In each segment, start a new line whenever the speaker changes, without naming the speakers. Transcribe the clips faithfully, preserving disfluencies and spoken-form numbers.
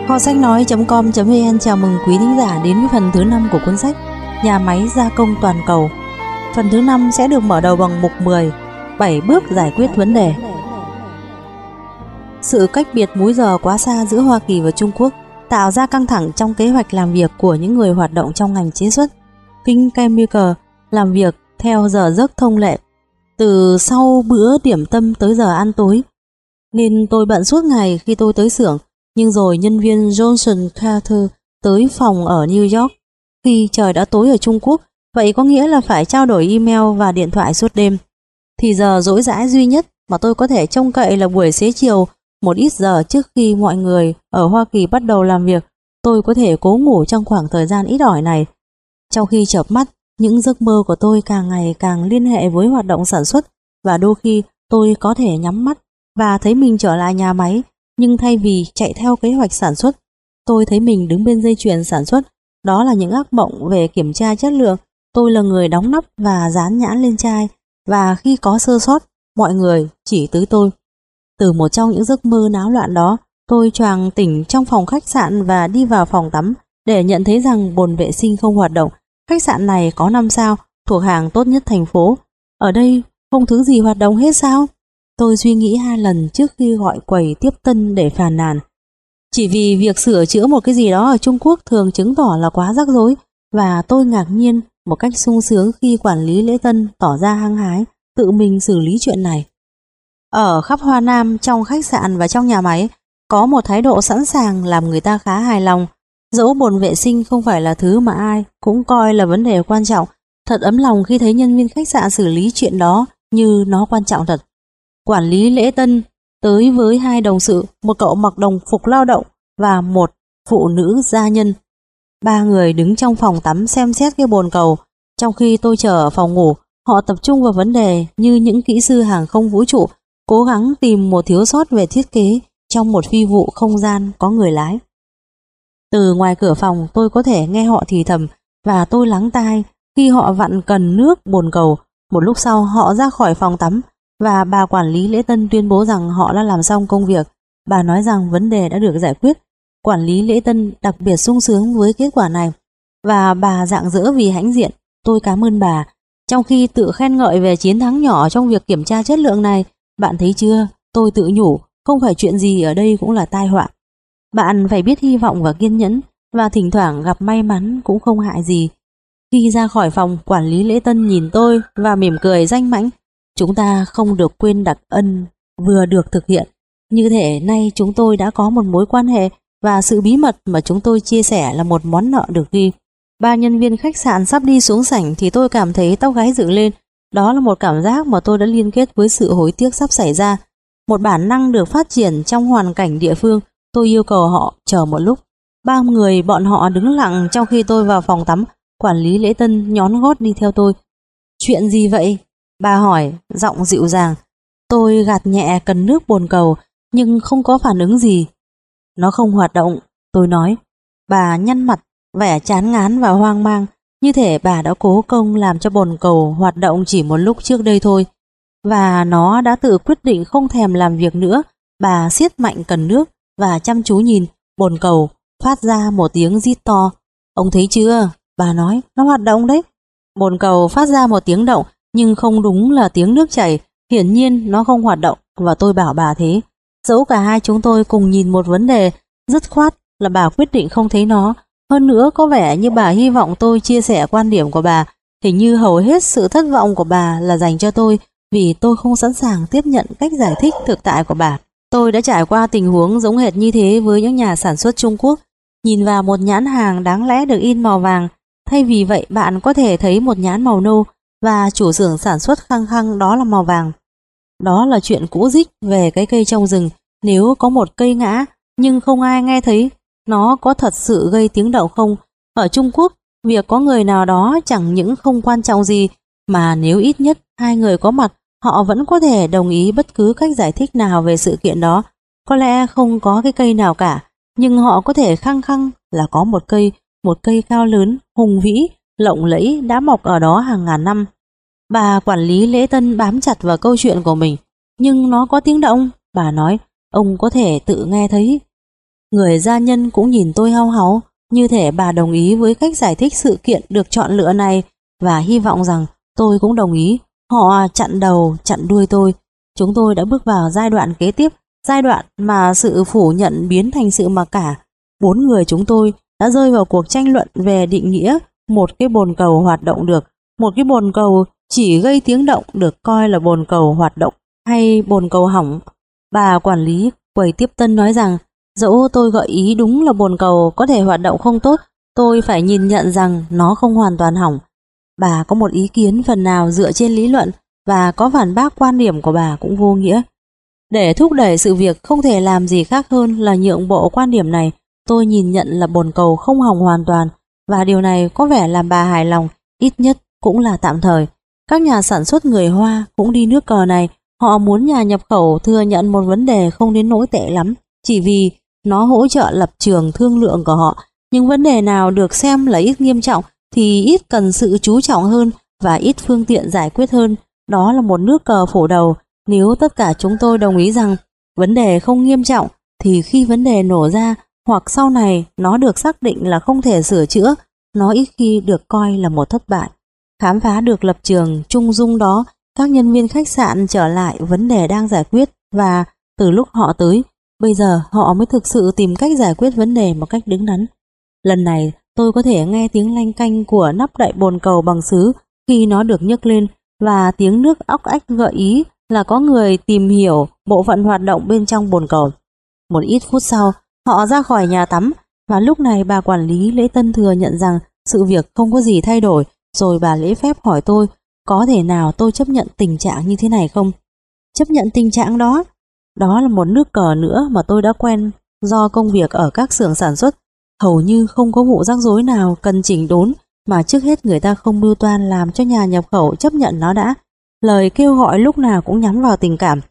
Kho sách nói.com.vn chào mừng quý thính giả đến với phần thứ năm của cuốn sách Nhà máy gia công toàn cầu. Phần thứ năm sẽ được mở đầu bằng mục mười, bảy bước giải quyết vấn đề. Sự cách biệt múi giờ quá xa giữa Hoa Kỳ và Trung Quốc tạo ra căng thẳng trong kế hoạch làm việc của những người hoạt động trong ngành chế xuất. King Chemical làm việc theo giờ giấc thông lệ, từ sau bữa điểm tâm tới giờ ăn tối, nên tôi bận suốt ngày khi tôi tới xưởng. Nhưng rồi nhân viên Johnson Carter tới phòng ở New York khi trời đã tối ở Trung Quốc, vậy có nghĩa là phải trao đổi email và điện thoại suốt đêm. Thì giờ rỗi rãi duy nhất mà tôi có thể trông cậy là buổi xế chiều, một ít giờ trước khi mọi người ở Hoa Kỳ bắt đầu làm việc, tôi có thể cố ngủ trong khoảng thời gian ít ỏi này. Trong khi chợp mắt, những giấc mơ của tôi càng ngày càng liên hệ với hoạt động sản xuất, và đôi khi tôi có thể nhắm mắt và thấy mình trở lại nhà máy. Nhưng thay vì chạy theo kế hoạch sản xuất, tôi thấy mình đứng bên dây chuyền sản xuất. Đó là những ác mộng về kiểm tra chất lượng. Tôi là người đóng nắp và dán nhãn lên chai, và khi có sơ sót, mọi người chỉ tới tôi. Từ một trong những giấc mơ náo loạn đó, tôi choàng tỉnh trong phòng khách sạn và đi vào phòng tắm để nhận thấy rằng bồn vệ sinh không hoạt động. Khách sạn này có năm sao, thuộc hàng tốt nhất thành phố. Ở đây không thứ gì hoạt động hết sao? Tôi suy nghĩ hai lần trước khi gọi quầy tiếp tân để phàn nàn. Chỉ vì việc sửa chữa một cái gì đó ở Trung Quốc thường chứng tỏ là quá rắc rối, và tôi ngạc nhiên một cách sung sướng khi quản lý lễ tân tỏ ra hăng hái tự mình xử lý chuyện này. Ở khắp Hoa Nam, trong khách sạn và trong nhà máy, có một thái độ sẵn sàng làm người ta khá hài lòng. Dẫu bồn vệ sinh không phải là thứ mà ai cũng coi là vấn đề quan trọng, thật ấm lòng khi thấy nhân viên khách sạn xử lý chuyện đó như nó quan trọng thật. Quản lý lễ tân tới với hai đồng sự, một cậu mặc đồng phục lao động và một phụ nữ gia nhân. Ba người đứng trong phòng tắm xem xét cái bồn cầu. Trong khi tôi chờ ở phòng ngủ, họ tập trung vào vấn đề như những kỹ sư hàng không vũ trụ, cố gắng tìm một thiếu sót về thiết kế trong một phi vụ không gian có người lái. Từ ngoài cửa phòng tôi có thể nghe họ thì thầm, và tôi lắng tai khi họ vặn cần nước bồn cầu. Một lúc sau họ ra khỏi phòng tắm, và bà quản lý lễ tân tuyên bố rằng họ đã làm xong công việc. Bà nói rằng vấn đề đã được giải quyết. Quản lý lễ tân đặc biệt sung sướng với kết quả này, và bà rạng rỡ vì hãnh diện. Tôi cảm ơn bà, trong khi tự khen ngợi về chiến thắng nhỏ trong việc kiểm tra chất lượng này. Bạn thấy chưa, tôi tự nhủ, không phải chuyện gì ở đây cũng là tai họa. Bạn phải biết hy vọng và kiên nhẫn, và thỉnh thoảng gặp may mắn cũng không hại gì. Khi ra khỏi phòng, quản lý lễ tân nhìn tôi và mỉm cười danh mãnh. Chúng ta không được quên đặc ân vừa được thực hiện. Như thể nay chúng tôi đã có một mối quan hệ, và sự bí mật mà chúng tôi chia sẻ là một món nợ được ghi. Ba nhân viên khách sạn sắp đi xuống sảnh thì tôi cảm thấy tóc gáy dựng lên. Đó là một cảm giác mà tôi đã liên kết với sự hối tiếc sắp xảy ra. Một bản năng được phát triển trong hoàn cảnh địa phương. Tôi yêu cầu họ chờ một lúc. Ba người bọn họ đứng lặng trong khi tôi vào phòng tắm. Quản lý lễ tân nhón gót đi theo tôi. Chuyện gì vậy? Bà hỏi, giọng dịu dàng. Tôi gạt nhẹ cần nước bồn cầu, nhưng không có phản ứng gì. Nó không hoạt động, tôi nói. Bà nhăn mặt, vẻ chán ngán và hoang mang, như thể bà đã cố công làm cho bồn cầu hoạt động chỉ một lúc trước đây thôi. Và nó đã tự quyết định không thèm làm việc nữa. Bà siết mạnh cần nước và chăm chú nhìn. Bồn cầu phát ra một tiếng rít to. Ông thấy chưa? Bà nói, nó hoạt động đấy. Bồn cầu phát ra một tiếng động, nhưng không đúng là tiếng nước chảy. Hiển nhiên nó không hoạt động, và tôi bảo bà thế. Dẫu cả hai chúng tôi cùng nhìn một vấn đề, dứt khoát là bà quyết định không thấy nó. Hơn nữa có vẻ như bà hy vọng tôi chia sẻ quan điểm của bà. Hình như hầu hết sự thất vọng của bà là dành cho tôi, vì tôi không sẵn sàng tiếp nhận cách giải thích thực tại của bà. Tôi đã trải qua tình huống giống hệt như thế với những nhà sản xuất Trung Quốc. Nhìn vào một nhãn hàng đáng lẽ được in màu vàng, thay vì vậy bạn có thể thấy một nhãn màu nâu, và chủ xưởng sản xuất khăng khăng đó là màu vàng. Đó là chuyện cũ rích về cái cây trong rừng. Nếu có một cây ngã nhưng không ai nghe thấy, nó có thật sự gây tiếng động không? Ở Trung Quốc, việc có người nào đó chẳng những không quan trọng gì, mà nếu ít nhất hai người có mặt, họ vẫn có thể đồng ý bất cứ cách giải thích nào về sự kiện đó. Có lẽ không có cái cây nào cả, nhưng họ có thể khăng khăng là có một cây, một cây cao lớn, hùng vĩ, lộng lẫy đã mọc ở đó hàng ngàn năm. Bà quản lý lễ tân bám chặt vào câu chuyện của mình. Nhưng nó có tiếng động, bà nói, ông có thể tự nghe thấy. Người gia nhân cũng nhìn tôi hau háu, như thể bà đồng ý với cách giải thích sự kiện được chọn lựa này và hy vọng rằng tôi cũng đồng ý. Họ chặn đầu, chặn đuôi tôi. Chúng tôi đã bước vào giai đoạn kế tiếp, giai đoạn mà sự phủ nhận biến thành sự mặc cả. Bốn người chúng tôi đã rơi vào cuộc tranh luận về định nghĩa một cái bồn cầu hoạt động được. Một cái bồn cầu chỉ gây tiếng động được coi là bồn cầu hoạt động hay bồn cầu hỏng. Bà quản lý quầy tiếp tân nói rằng dẫu tôi gợi ý đúng là bồn cầu có thể hoạt động không tốt, tôi phải nhìn nhận rằng nó không hoàn toàn hỏng. Bà có một ý kiến phần nào dựa trên lý luận và có phản bác quan điểm của bà cũng vô nghĩa. Để thúc đẩy sự việc không thể làm gì khác hơn là nhượng bộ quan điểm này. Tôi nhìn nhận là bồn cầu không hỏng hoàn toàn và điều này có vẻ làm bà hài lòng, ít nhất cũng là tạm thời. Các nhà sản xuất người Hoa cũng đi nước cờ này. Họ muốn nhà nhập khẩu thừa nhận một vấn đề không đến nỗi tệ lắm, chỉ vì nó hỗ trợ lập trường thương lượng của họ. Nhưng vấn đề nào được xem là ít nghiêm trọng thì ít cần sự chú trọng hơn và ít phương tiện giải quyết hơn. Đó là một nước cờ phủ đầu. Nếu tất cả chúng tôi đồng ý rằng vấn đề không nghiêm trọng thì khi vấn đề nổ ra hoặc sau này nó được xác định là không thể sửa chữa, nó ít khi được coi là một thất bại. Khám phá được lập trường trung dung đó, các nhân viên khách sạn trở lại vấn đề đang giải quyết và từ lúc họ tới, bây giờ họ mới thực sự tìm cách giải quyết vấn đề một cách đứng đắn. Lần này tôi có thể nghe tiếng lanh canh của nắp đậy bồn cầu bằng sứ khi nó được nhấc lên và tiếng nước óc ách gợi ý là có người tìm hiểu bộ phận hoạt động bên trong bồn cầu. Một ít phút sau, họ ra khỏi nhà tắm và lúc này bà quản lý lễ tân thừa nhận rằng sự việc không có gì thay đổi, rồi bà lễ phép hỏi tôi có thể nào tôi chấp nhận tình trạng như thế này không? Chấp nhận tình trạng đó? Đó là một nước cờ nữa mà tôi đã quen do công việc ở các xưởng sản xuất. Hầu như không có vụ rắc rối nào cần chỉnh đốn mà trước hết người ta không mưu toan làm cho nhà nhập khẩu chấp nhận nó đã. Lời kêu gọi lúc nào cũng nhắm vào tình cảm.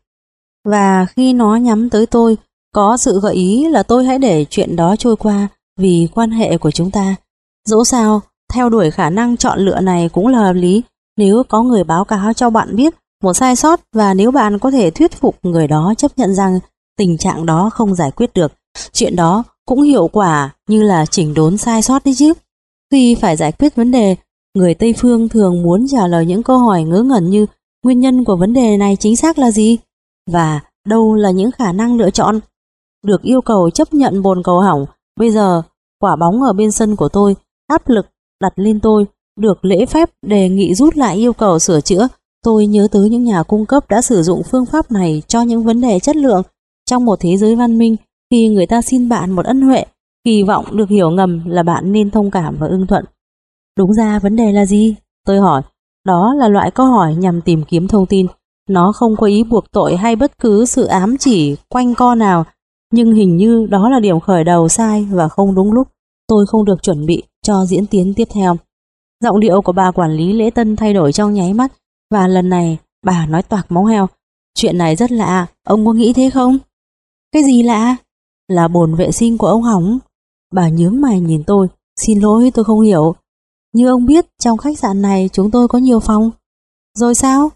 Và khi nó nhắm tới tôi, có sự gợi ý là tôi hãy để chuyện đó trôi qua vì quan hệ của chúng ta. Dẫu sao, theo đuổi khả năng chọn lựa này cũng là hợp lý. Nếu có người báo cáo cho bạn biết một sai sót và nếu bạn có thể thuyết phục người đó chấp nhận rằng tình trạng đó không giải quyết được, chuyện đó cũng hiệu quả như là chỉnh đốn sai sót đấy chứ. Khi phải giải quyết vấn đề, người Tây phương thường muốn trả lời những câu hỏi ngớ ngẩn như nguyên nhân của vấn đề này chính xác là gì? Và đâu là những khả năng lựa chọn? Được yêu cầu chấp nhận bồn cầu hỏng, bây giờ quả bóng ở bên sân của tôi, áp lực đặt lên tôi, được lễ phép đề nghị rút lại yêu cầu sửa chữa. Tôi nhớ tới những nhà cung cấp đã sử dụng phương pháp này cho những vấn đề chất lượng. Trong một thế giới văn minh, khi người ta xin bạn một ân huệ, kỳ vọng được hiểu ngầm là bạn nên thông cảm và ưng thuận. Đúng ra vấn đề là gì? Tôi hỏi. Đó là loại câu hỏi nhằm tìm kiếm thông tin. Nó không có ý buộc tội hay bất cứ sự ám chỉ quanh co nào, nhưng hình như đó là điểm khởi đầu sai và không đúng lúc. Tôi không được chuẩn bị cho diễn tiến tiếp theo. Giọng điệu của bà quản lý lễ tân thay đổi trong nháy mắt và lần này bà nói toạc máu heo. Chuyện này rất lạ, ông có nghĩ thế không? Cái gì lạ? Là bồn vệ sinh của ông hỏng. Bà nhướng mày nhìn tôi. Xin lỗi, tôi không hiểu. Như ông biết, trong khách sạn này chúng tôi có nhiều phòng. Rồi sao?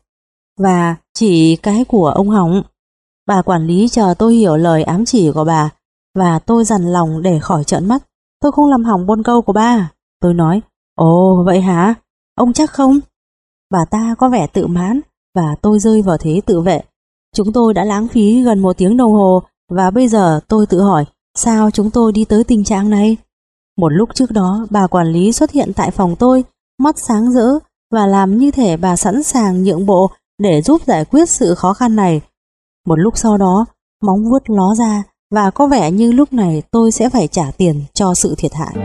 Và chỉ cái của ông hỏng. Bà quản lý chờ tôi hiểu lời ám chỉ của bà và tôi dằn lòng để khỏi trợn mắt. Tôi không làm hỏng bồn cầu của bà. Tôi nói, ồ vậy hả? Ông chắc không? Bà ta có vẻ tự mãn và tôi rơi vào thế tự vệ. Chúng tôi đã lãng phí gần một tiếng đồng hồ và bây giờ tôi tự hỏi sao chúng tôi đi tới tình trạng này. Một lúc trước đó bà quản lý xuất hiện tại phòng tôi, mắt sáng rỡ và làm như thể bà sẵn sàng nhượng bộ để giúp giải quyết sự khó khăn này. Một lúc sau đó móng vuốt ló ra và có vẻ như lúc này tôi sẽ phải trả tiền cho sự thiệt hại.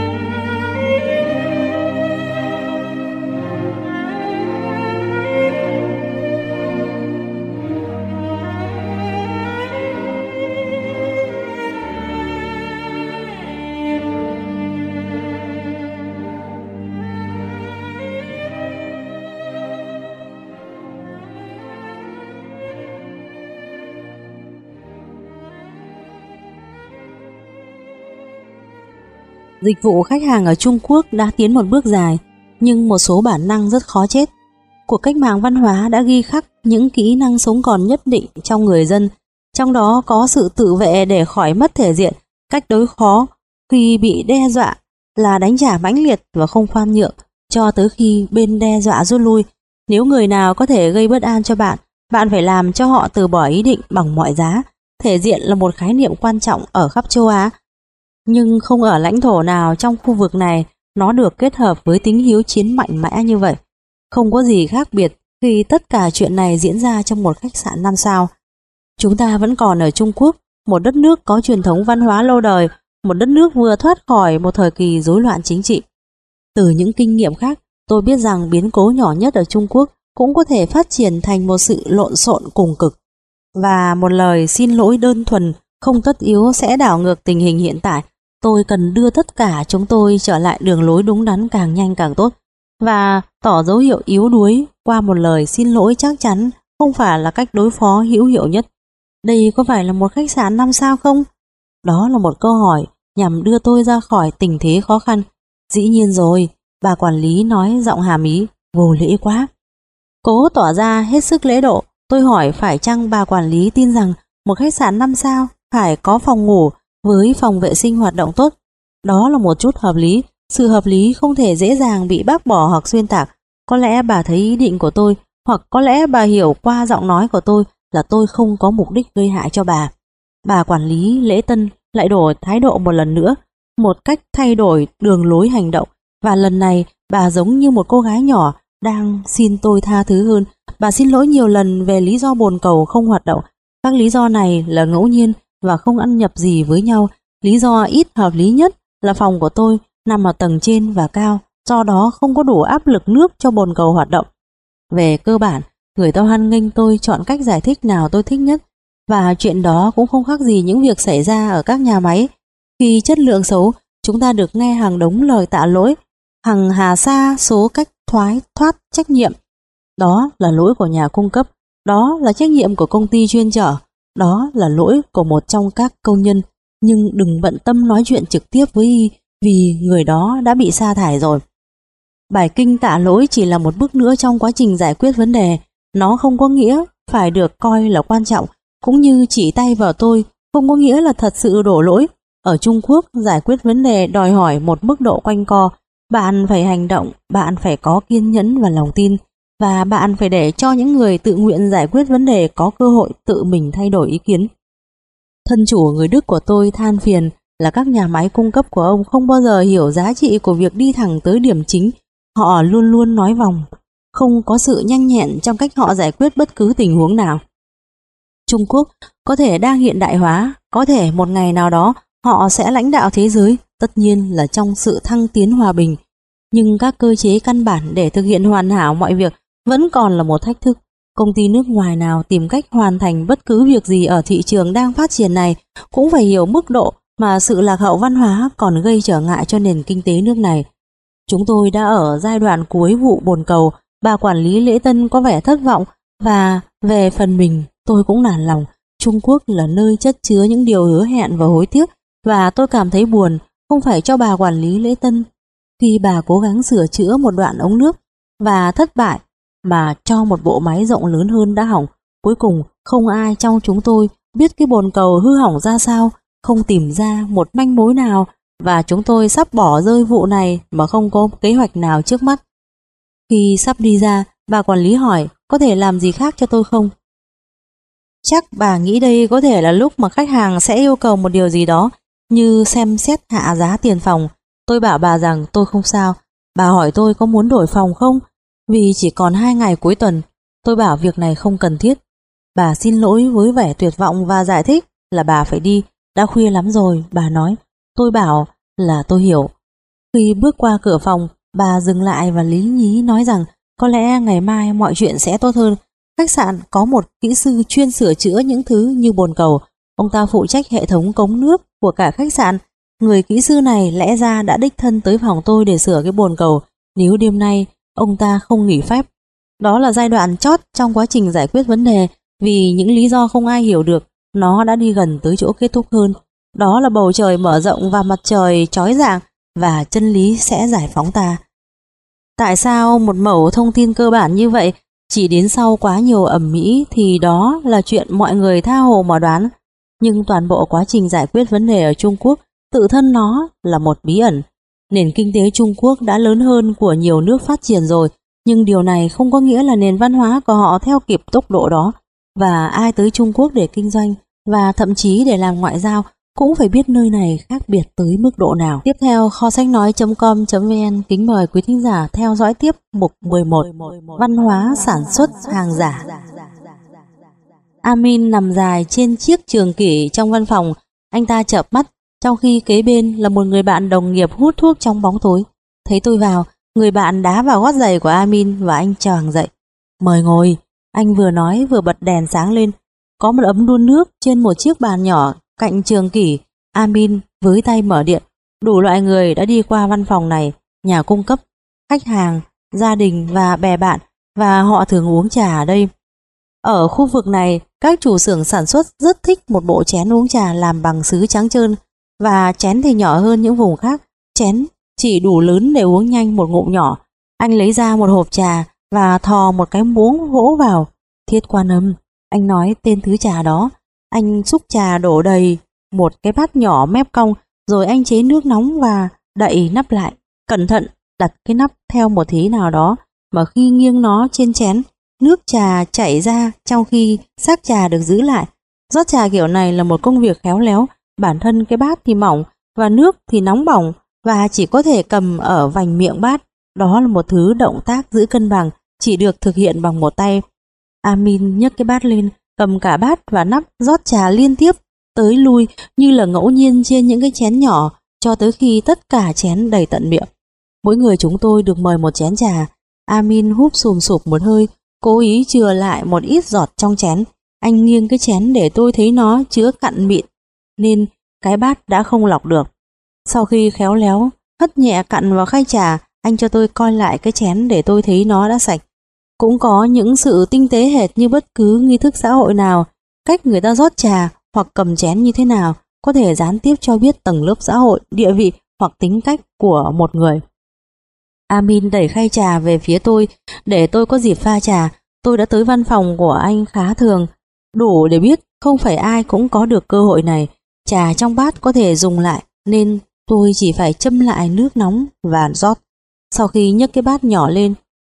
Dịch vụ khách hàng ở Trung Quốc đã tiến một bước dài, nhưng một số bản năng rất khó chết. Cuộc cách mạng văn hóa đã ghi khắc những kỹ năng sống còn nhất định trong người dân, trong đó có sự tự vệ để khỏi mất thể diện Cách đối phó khi bị đe dọa là đánh trả mãnh liệt và không khoan nhượng cho tới khi bên đe dọa rút lui. Nếu người nào có thể gây bất an cho bạn, bạn phải làm cho họ từ bỏ ý định bằng mọi giá. Thể diện là một khái niệm quan trọng ở khắp châu Á, nhưng không ở lãnh thổ nào trong khu vực này nó được kết hợp với tính hiếu chiến mạnh mẽ như vậy. Không có gì khác biệt khi tất cả chuyện này diễn ra trong một khách sạn năm sao. Chúng ta vẫn còn ở Trung Quốc, một đất nước có truyền thống văn hóa lâu đời, một đất nước vừa thoát khỏi một thời kỳ rối loạn chính trị. Từ những kinh nghiệm khác, tôi biết rằng biến cố nhỏ nhất ở Trung Quốc cũng có thể phát triển thành một sự lộn xộn cùng cực. Và một lời xin lỗi đơn thuần không tất yếu sẽ đảo ngược tình hình hiện tại. Tôi cần đưa tất cả chúng tôi trở lại đường lối đúng đắn càng nhanh càng tốt. Và tỏ dấu hiệu yếu đuối qua một lời xin lỗi chắc chắn không phải là cách đối phó hữu hiệu nhất. Đây có phải là một khách sạn năm sao không? Đó là một câu hỏi nhằm đưa tôi ra khỏi tình thế khó khăn. Dĩ nhiên rồi, bà quản lý nói giọng hàm ý, vô lễ quá. Cố tỏ ra hết sức lễ độ, tôi hỏi phải chăng bà quản lý tin rằng một khách sạn năm sao phải có phòng ngủ với phòng vệ sinh hoạt động tốt. Đó là một chút hợp lý, sự hợp lý không thể dễ dàng bị bác bỏ hoặc xuyên tạc. Có lẽ bà thấy ý định của tôi, hoặc có lẽ bà hiểu qua giọng nói của tôi là tôi không có mục đích gây hại cho bà. Bà quản lý Lễ Tân lại đổi thái độ một lần nữa, một cách thay đổi đường lối hành động, và lần này bà giống như một cô gái nhỏ đang xin tôi tha thứ hơn. Bà xin lỗi nhiều lần về lý do bồn cầu không hoạt động. Các lý do này là ngẫu nhiên và không ăn nhập gì với nhau. Lý do ít hợp lý nhất là phòng của tôi nằm ở tầng trên và cao, do đó không có đủ áp lực nước cho bồn cầu hoạt động. Về cơ bản, người ta hoan nghênh tôi chọn cách giải thích nào tôi thích nhất, và chuyện đó cũng không khác gì những việc xảy ra ở các nhà máy. Khi chất lượng xấu, chúng ta được nghe hàng đống lời tạ lỗi, hằng hà sa số cách thoái thoát trách nhiệm. Đó là lỗi của nhà cung cấp, đó là trách nhiệm của công ty chuyên chở, đó là lỗi của một trong các công nhân. Nhưng đừng bận tâm nói chuyện trực tiếp với y, vì người đó đã bị sa thải rồi. Bài kinh tạ lỗi chỉ là một bước nữa trong quá trình giải quyết vấn đề. Nó không có nghĩa phải được coi là quan trọng, cũng như chỉ tay vào tôi không có nghĩa là thật sự đổ lỗi. Ở Trung Quốc, giải quyết vấn đề đòi hỏi một mức độ quanh co. Bạn phải hành động, bạn phải có kiên nhẫn và lòng tin, và bạn phải để cho những người tự nguyện giải quyết vấn đề có cơ hội tự mình thay đổi ý kiến. Thân chủ người Đức của tôi than phiền là các nhà máy cung cấp của ông không bao giờ hiểu giá trị của việc đi thẳng tới điểm chính. Họ luôn luôn nói vòng, không có sự nhanh nhẹn trong cách họ giải quyết bất cứ tình huống nào. Trung Quốc có thể đang hiện đại hóa, có thể một ngày nào đó họ sẽ lãnh đạo thế giới, tất nhiên là trong sự thăng tiến hòa bình. Nhưng các cơ chế căn bản để thực hiện hoàn hảo mọi việc vẫn còn là một thách thức. Công ty nước ngoài nào tìm cách hoàn thành bất cứ việc gì ở thị trường đang phát triển này cũng phải hiểu mức độ mà sự lạc hậu văn hóa còn gây trở ngại cho nền kinh tế nước này. Chúng tôi đã ở giai đoạn cuối vụ bồn cầu. Bà quản lý Lễ Tân có vẻ thất vọng, và về phần mình tôi cũng nản lòng. Trung Quốc là nơi chất chứa những điều hứa hẹn và hối tiếc, và tôi cảm thấy buồn không phải cho bà quản lý Lễ Tân khi bà cố gắng sửa chữa một đoạn ống nước và thất bại, mà cho một bộ máy rộng lớn hơn đã hỏng. Cuối cùng không ai trong chúng tôi biết cái bồn cầu hư hỏng ra sao, không tìm ra một manh mối nào, và chúng tôi sắp bỏ rơi vụ này mà không có kế hoạch nào trước mắt. Khi sắp đi ra, bà quản lý hỏi có thể làm gì khác cho tôi không? Chắc bà nghĩ đây có thể là lúc mà khách hàng sẽ yêu cầu một điều gì đó, như xem xét hạ giá tiền phòng. Tôi bảo bà rằng tôi không sao. Bà hỏi tôi có muốn đổi phòng không, vì chỉ còn hai ngày cuối tuần. Tôi bảo việc này không cần thiết. Bà xin lỗi với vẻ tuyệt vọng và giải thích là bà phải đi, đã khuya lắm rồi, bà nói. Tôi bảo là tôi hiểu. Khi bước qua cửa phòng, bà dừng lại và lý nhí nói rằng có lẽ ngày mai mọi chuyện sẽ tốt hơn. Khách sạn có một kỹ sư chuyên sửa chữa những thứ như bồn cầu. Ông ta phụ trách hệ thống cống nước của cả khách sạn. Người kỹ sư này lẽ ra đã đích thân tới phòng tôi để sửa cái bồn cầu nếu đêm nay ông ta không nghỉ phép. Đó là giai đoạn chót trong quá trình giải quyết vấn đề, vì những lý do không ai hiểu được, nó đã đi gần tới chỗ kết thúc hơn. Đó là bầu trời mở rộng và mặt trời chói rạng, và chân lý sẽ giải phóng ta. Tại sao một mẩu thông tin cơ bản như vậy chỉ đến sau quá nhiều ầm ĩ thì đó là chuyện mọi người tha hồ mà đoán. Nhưng toàn bộ quá trình giải quyết vấn đề ở Trung Quốc tự thân nó là một bí ẩn. Nền kinh tế Trung Quốc đã lớn hơn của nhiều nước phát triển rồi, nhưng điều này không có nghĩa là nền văn hóa của họ theo kịp tốc độ đó. Và ai tới Trung Quốc để kinh doanh và thậm chí để làm ngoại giao cũng phải biết nơi này khác biệt tới mức độ nào. Tiếp theo, kho sách nói chấm com chấm vn kính mời quý thính giả theo dõi tiếp mục mười một Văn hóa sản xuất hàng giả. Amin nằm dài trên chiếc trường kỷ trong văn phòng, anh ta chợp mắt, trong khi kế bên là một người bạn đồng nghiệp hút thuốc trong bóng tối. Thấy tôi vào, người bạn đá vào gót giày của Amin và anh choàng dậy. Mời ngồi, anh vừa nói vừa bật đèn sáng lên. Có một ấm đun nước trên một chiếc bàn nhỏ cạnh trường kỷ. Amin với tay mở điện. Đủ loại người đã đi qua văn phòng này, nhà cung cấp, khách hàng, gia đình và bè bạn, và họ thường uống trà ở đây. Ở khu vực này, các chủ xưởng sản xuất rất thích một bộ chén uống trà làm bằng sứ trắng trơn, và chén thì nhỏ hơn những vùng khác. Chén chỉ đủ lớn để uống nhanh một ngụm nhỏ. Anh lấy ra một hộp trà và thò một cái muỗng vỗ vào. Thiết Quan Âm, anh nói tên thứ trà đó. Anh xúc trà đổ đầy một cái bát nhỏ mép cong, rồi anh chế nước nóng và đậy nắp lại. Cẩn thận đặt cái nắp theo một thế nào đó mà khi nghiêng nó trên chén, nước trà chảy ra trong khi xác trà được giữ lại. Rót trà kiểu này là một công việc khéo léo. Bản thân cái bát thì mỏng và nước thì nóng bỏng và chỉ có thể cầm ở vành miệng bát. Đó là một thứ động tác giữ cân bằng chỉ được thực hiện bằng một tay. Amin nhấc cái bát lên, cầm cả bát và nắp rót trà liên tiếp tới lui như là ngẫu nhiên trên những cái chén nhỏ cho tới khi tất cả chén đầy tận miệng. Mỗi người chúng tôi được mời một chén trà. Amin húp sùm sụp một hơi, cố ý chừa lại một ít giọt trong chén. Anh nghiêng cái chén để tôi thấy nó chứa cặn mịn, nên cái bát đã không lọc được. Sau khi khéo léo hất nhẹ cặn vào khay trà, anh cho tôi coi lại cái chén để tôi thấy nó đã sạch. Cũng có những sự tinh tế hệt như bất cứ nghi thức xã hội nào. Cách người ta rót trà hoặc cầm chén như thế nào có thể gián tiếp cho biết tầng lớp xã hội, địa vị hoặc tính cách của một người. Amin đẩy khay trà về phía tôi để tôi có dịp pha trà. Tôi đã tới văn phòng của anh khá thường, đủ để biết không phải ai cũng có được cơ hội này. Trà trong bát có thể dùng lại nên tôi chỉ phải châm lại nước nóng và rót. Sau khi nhấc cái bát nhỏ lên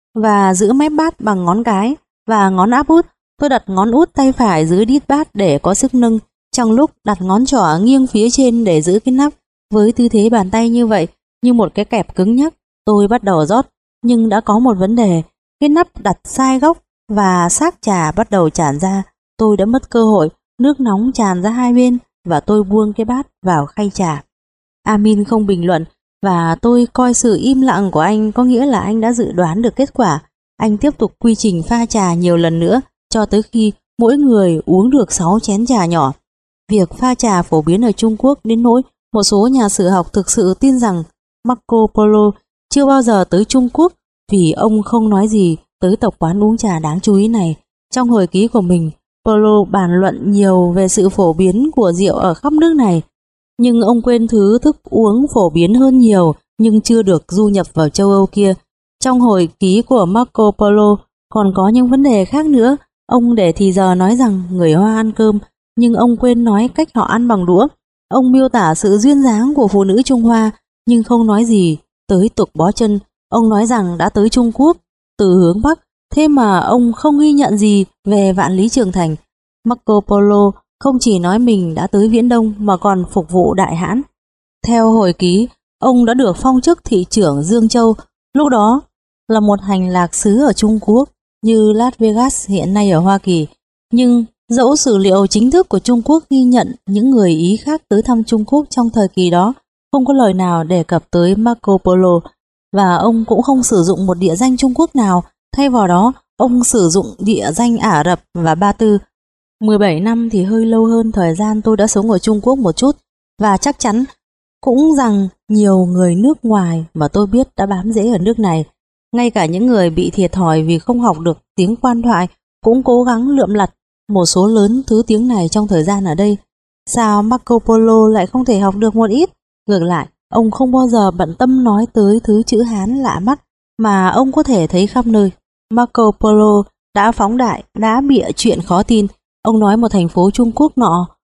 và giữ mép bát bằng ngón cái và ngón áp út, tôi đặt ngón út tay phải dưới đít bát để có sức nâng, trong lúc đặt ngón trỏ nghiêng phía trên để giữ cái nắp. Với tư thế bàn tay như vậy, như một cái kẹp cứng nhắc, tôi bắt đầu rót. Nhưng đã có một vấn đề, cái nắp đặt sai góc và xác trà bắt đầu tràn ra. Tôi đã mất cơ hội, nước nóng tràn ra hai bên và tôi buông cái bát vào khay trà. Amin không bình luận và tôi coi sự im lặng của anh có nghĩa là anh đã dự đoán được kết quả. Anh tiếp tục quy trình pha trà nhiều lần nữa cho tới khi mỗi người uống được sáu chén trà nhỏ. Việc pha trà phổ biến ở Trung Quốc đến nỗi một số nhà sử học thực sự tin rằng Marco Polo chưa bao giờ tới Trung Quốc vì ông không nói gì tới tập quán uống trà đáng chú ý này. Trong hồi ký của mình, Polo bàn luận nhiều về sự phổ biến của rượu ở khắp nước này, nhưng ông quên thứ thức uống phổ biến hơn nhiều nhưng chưa được du nhập vào châu Âu kia. Trong hồi ký của Marco Polo còn có những vấn đề khác nữa. Ông để thì giờ nói rằng người Hoa ăn cơm, nhưng ông quên nói cách họ ăn bằng đũa. Ông miêu tả sự duyên dáng của phụ nữ Trung Hoa, nhưng không nói gì tới tục bó chân. Ông nói rằng đã tới Trung Quốc từ hướng Bắc, thế mà ông không ghi nhận gì về Vạn Lý Trường Thành. Marco Polo không chỉ nói mình đã tới Viễn Đông mà còn phục vụ Đại Hãn. Theo hồi ký, ông đã được phong chức thị trưởng Dương Châu, lúc đó là một hành lạc xứ ở Trung Quốc như Las Vegas hiện nay ở Hoa Kỳ. Nhưng dẫu sử liệu chính thức của Trung Quốc ghi nhận những người Ý khác tới thăm Trung Quốc trong thời kỳ đó, không có lời nào đề cập tới Marco Polo, và ông cũng không sử dụng một địa danh Trung Quốc nào. Thay vào đó, ông sử dụng địa danh Ả Rập và Ba Tư. mười bảy năm thì hơi lâu hơn thời gian tôi đã sống ở Trung Quốc một chút, và chắc chắn cũng rằng nhiều người nước ngoài mà tôi biết đã bám rễ ở nước này. Ngay cả những người bị thiệt thòi vì không học được tiếng quan thoại cũng cố gắng lượm lặt một số lớn thứ tiếng này trong thời gian ở đây. Sao Marco Polo lại không thể học được một ít? Ngược lại, ông không bao giờ bận tâm nói tới thứ chữ Hán lạ mắt mà ông có thể thấy khắp nơi. Marco Polo đã phóng đại, đã bịa chuyện khó tin. Ông nói một thành phố Trung Quốc nọ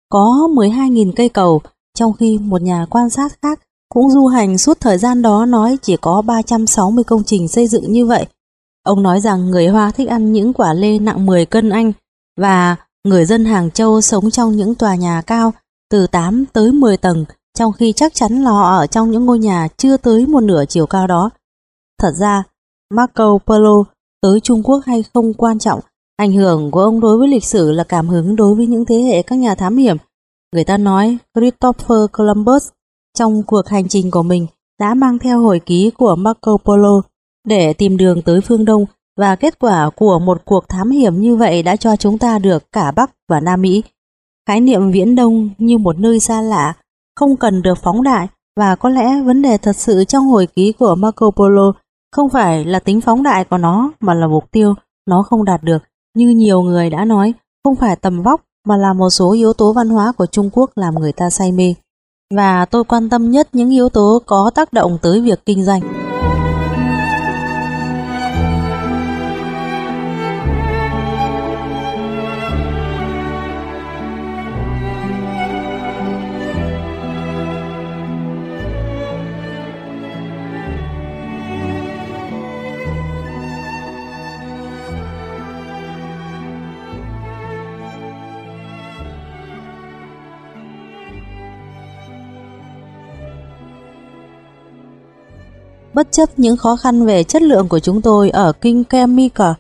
có mười hai nghìn cây cầu, trong khi một nhà quan sát khác cũng du hành suốt thời gian đó nói chỉ có ba trăm sáu mươi công trình xây dựng như vậy. Ông nói rằng người Hoa thích ăn những quả lê nặng mười cân Anh và người dân Hàng Châu sống trong những tòa nhà cao từ tám tới mười tầng, trong khi chắc chắn là họ ở trong những ngôi nhà chưa tới một nửa chiều cao đó. Thật ra, Marco Polo tới Trung Quốc hay không quan trọng, ảnh hưởng của ông đối với lịch sử là cảm hứng đối với những thế hệ các nhà thám hiểm. Người ta nói Christopher Columbus trong cuộc hành trình của mình đã mang theo hồi ký của Marco Polo để tìm đường tới phương Đông, và kết quả của một cuộc thám hiểm như vậy đã cho chúng ta được cả Bắc và Nam Mỹ. Khái niệm Viễn Đông như một nơi xa lạ không cần được phóng đại, và có lẽ vấn đề thật sự trong hồi ký của Marco Polo không phải là tính phóng đại của nó, mà là mục tiêu nó không đạt được. Như nhiều người đã nói, không phải tầm vóc mà là một số yếu tố văn hóa của Trung Quốc làm người ta say mê. Và tôi quan tâm nhất những yếu tố có tác động tới việc kinh doanh. Bất chấp những khó khăn về chất lượng của chúng tôi ở King Chemical,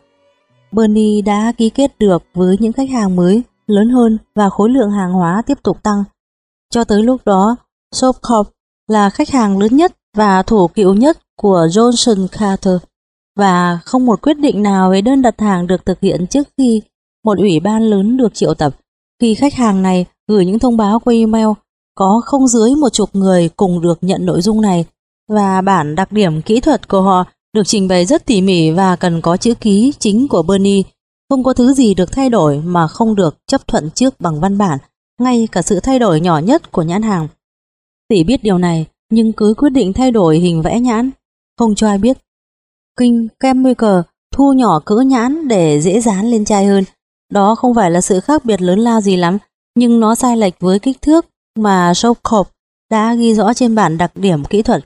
Bernie đã ký kết được với những khách hàng mới, lớn hơn, và khối lượng hàng hóa tiếp tục tăng. Cho tới lúc đó, Shopcorp là khách hàng lớn nhất và thủ cựu nhất của Johnson Carter, và không một quyết định nào về đơn đặt hàng được thực hiện trước khi một ủy ban lớn được triệu tập. Khi khách hàng này gửi những thông báo qua email, có không dưới một chục người cùng được nhận nội dung này, và bản đặc điểm kỹ thuật của họ được trình bày rất tỉ mỉ và cần có chữ ký chính của Bernie. Không có thứ gì được thay đổi mà không được chấp thuận trước bằng văn bản, ngay cả sự thay đổi nhỏ nhất của nhãn hàng. Tỷ biết điều này nhưng cứ quyết định thay đổi hình vẽ nhãn, không cho ai biết. King Chemical thu nhỏ cỡ nhãn để dễ dán lên chai hơn. Đó không phải là sự khác biệt lớn lao gì lắm, nhưng nó sai lệch với kích thước mà Shopcorp đã ghi rõ trên bản đặc điểm kỹ thuật.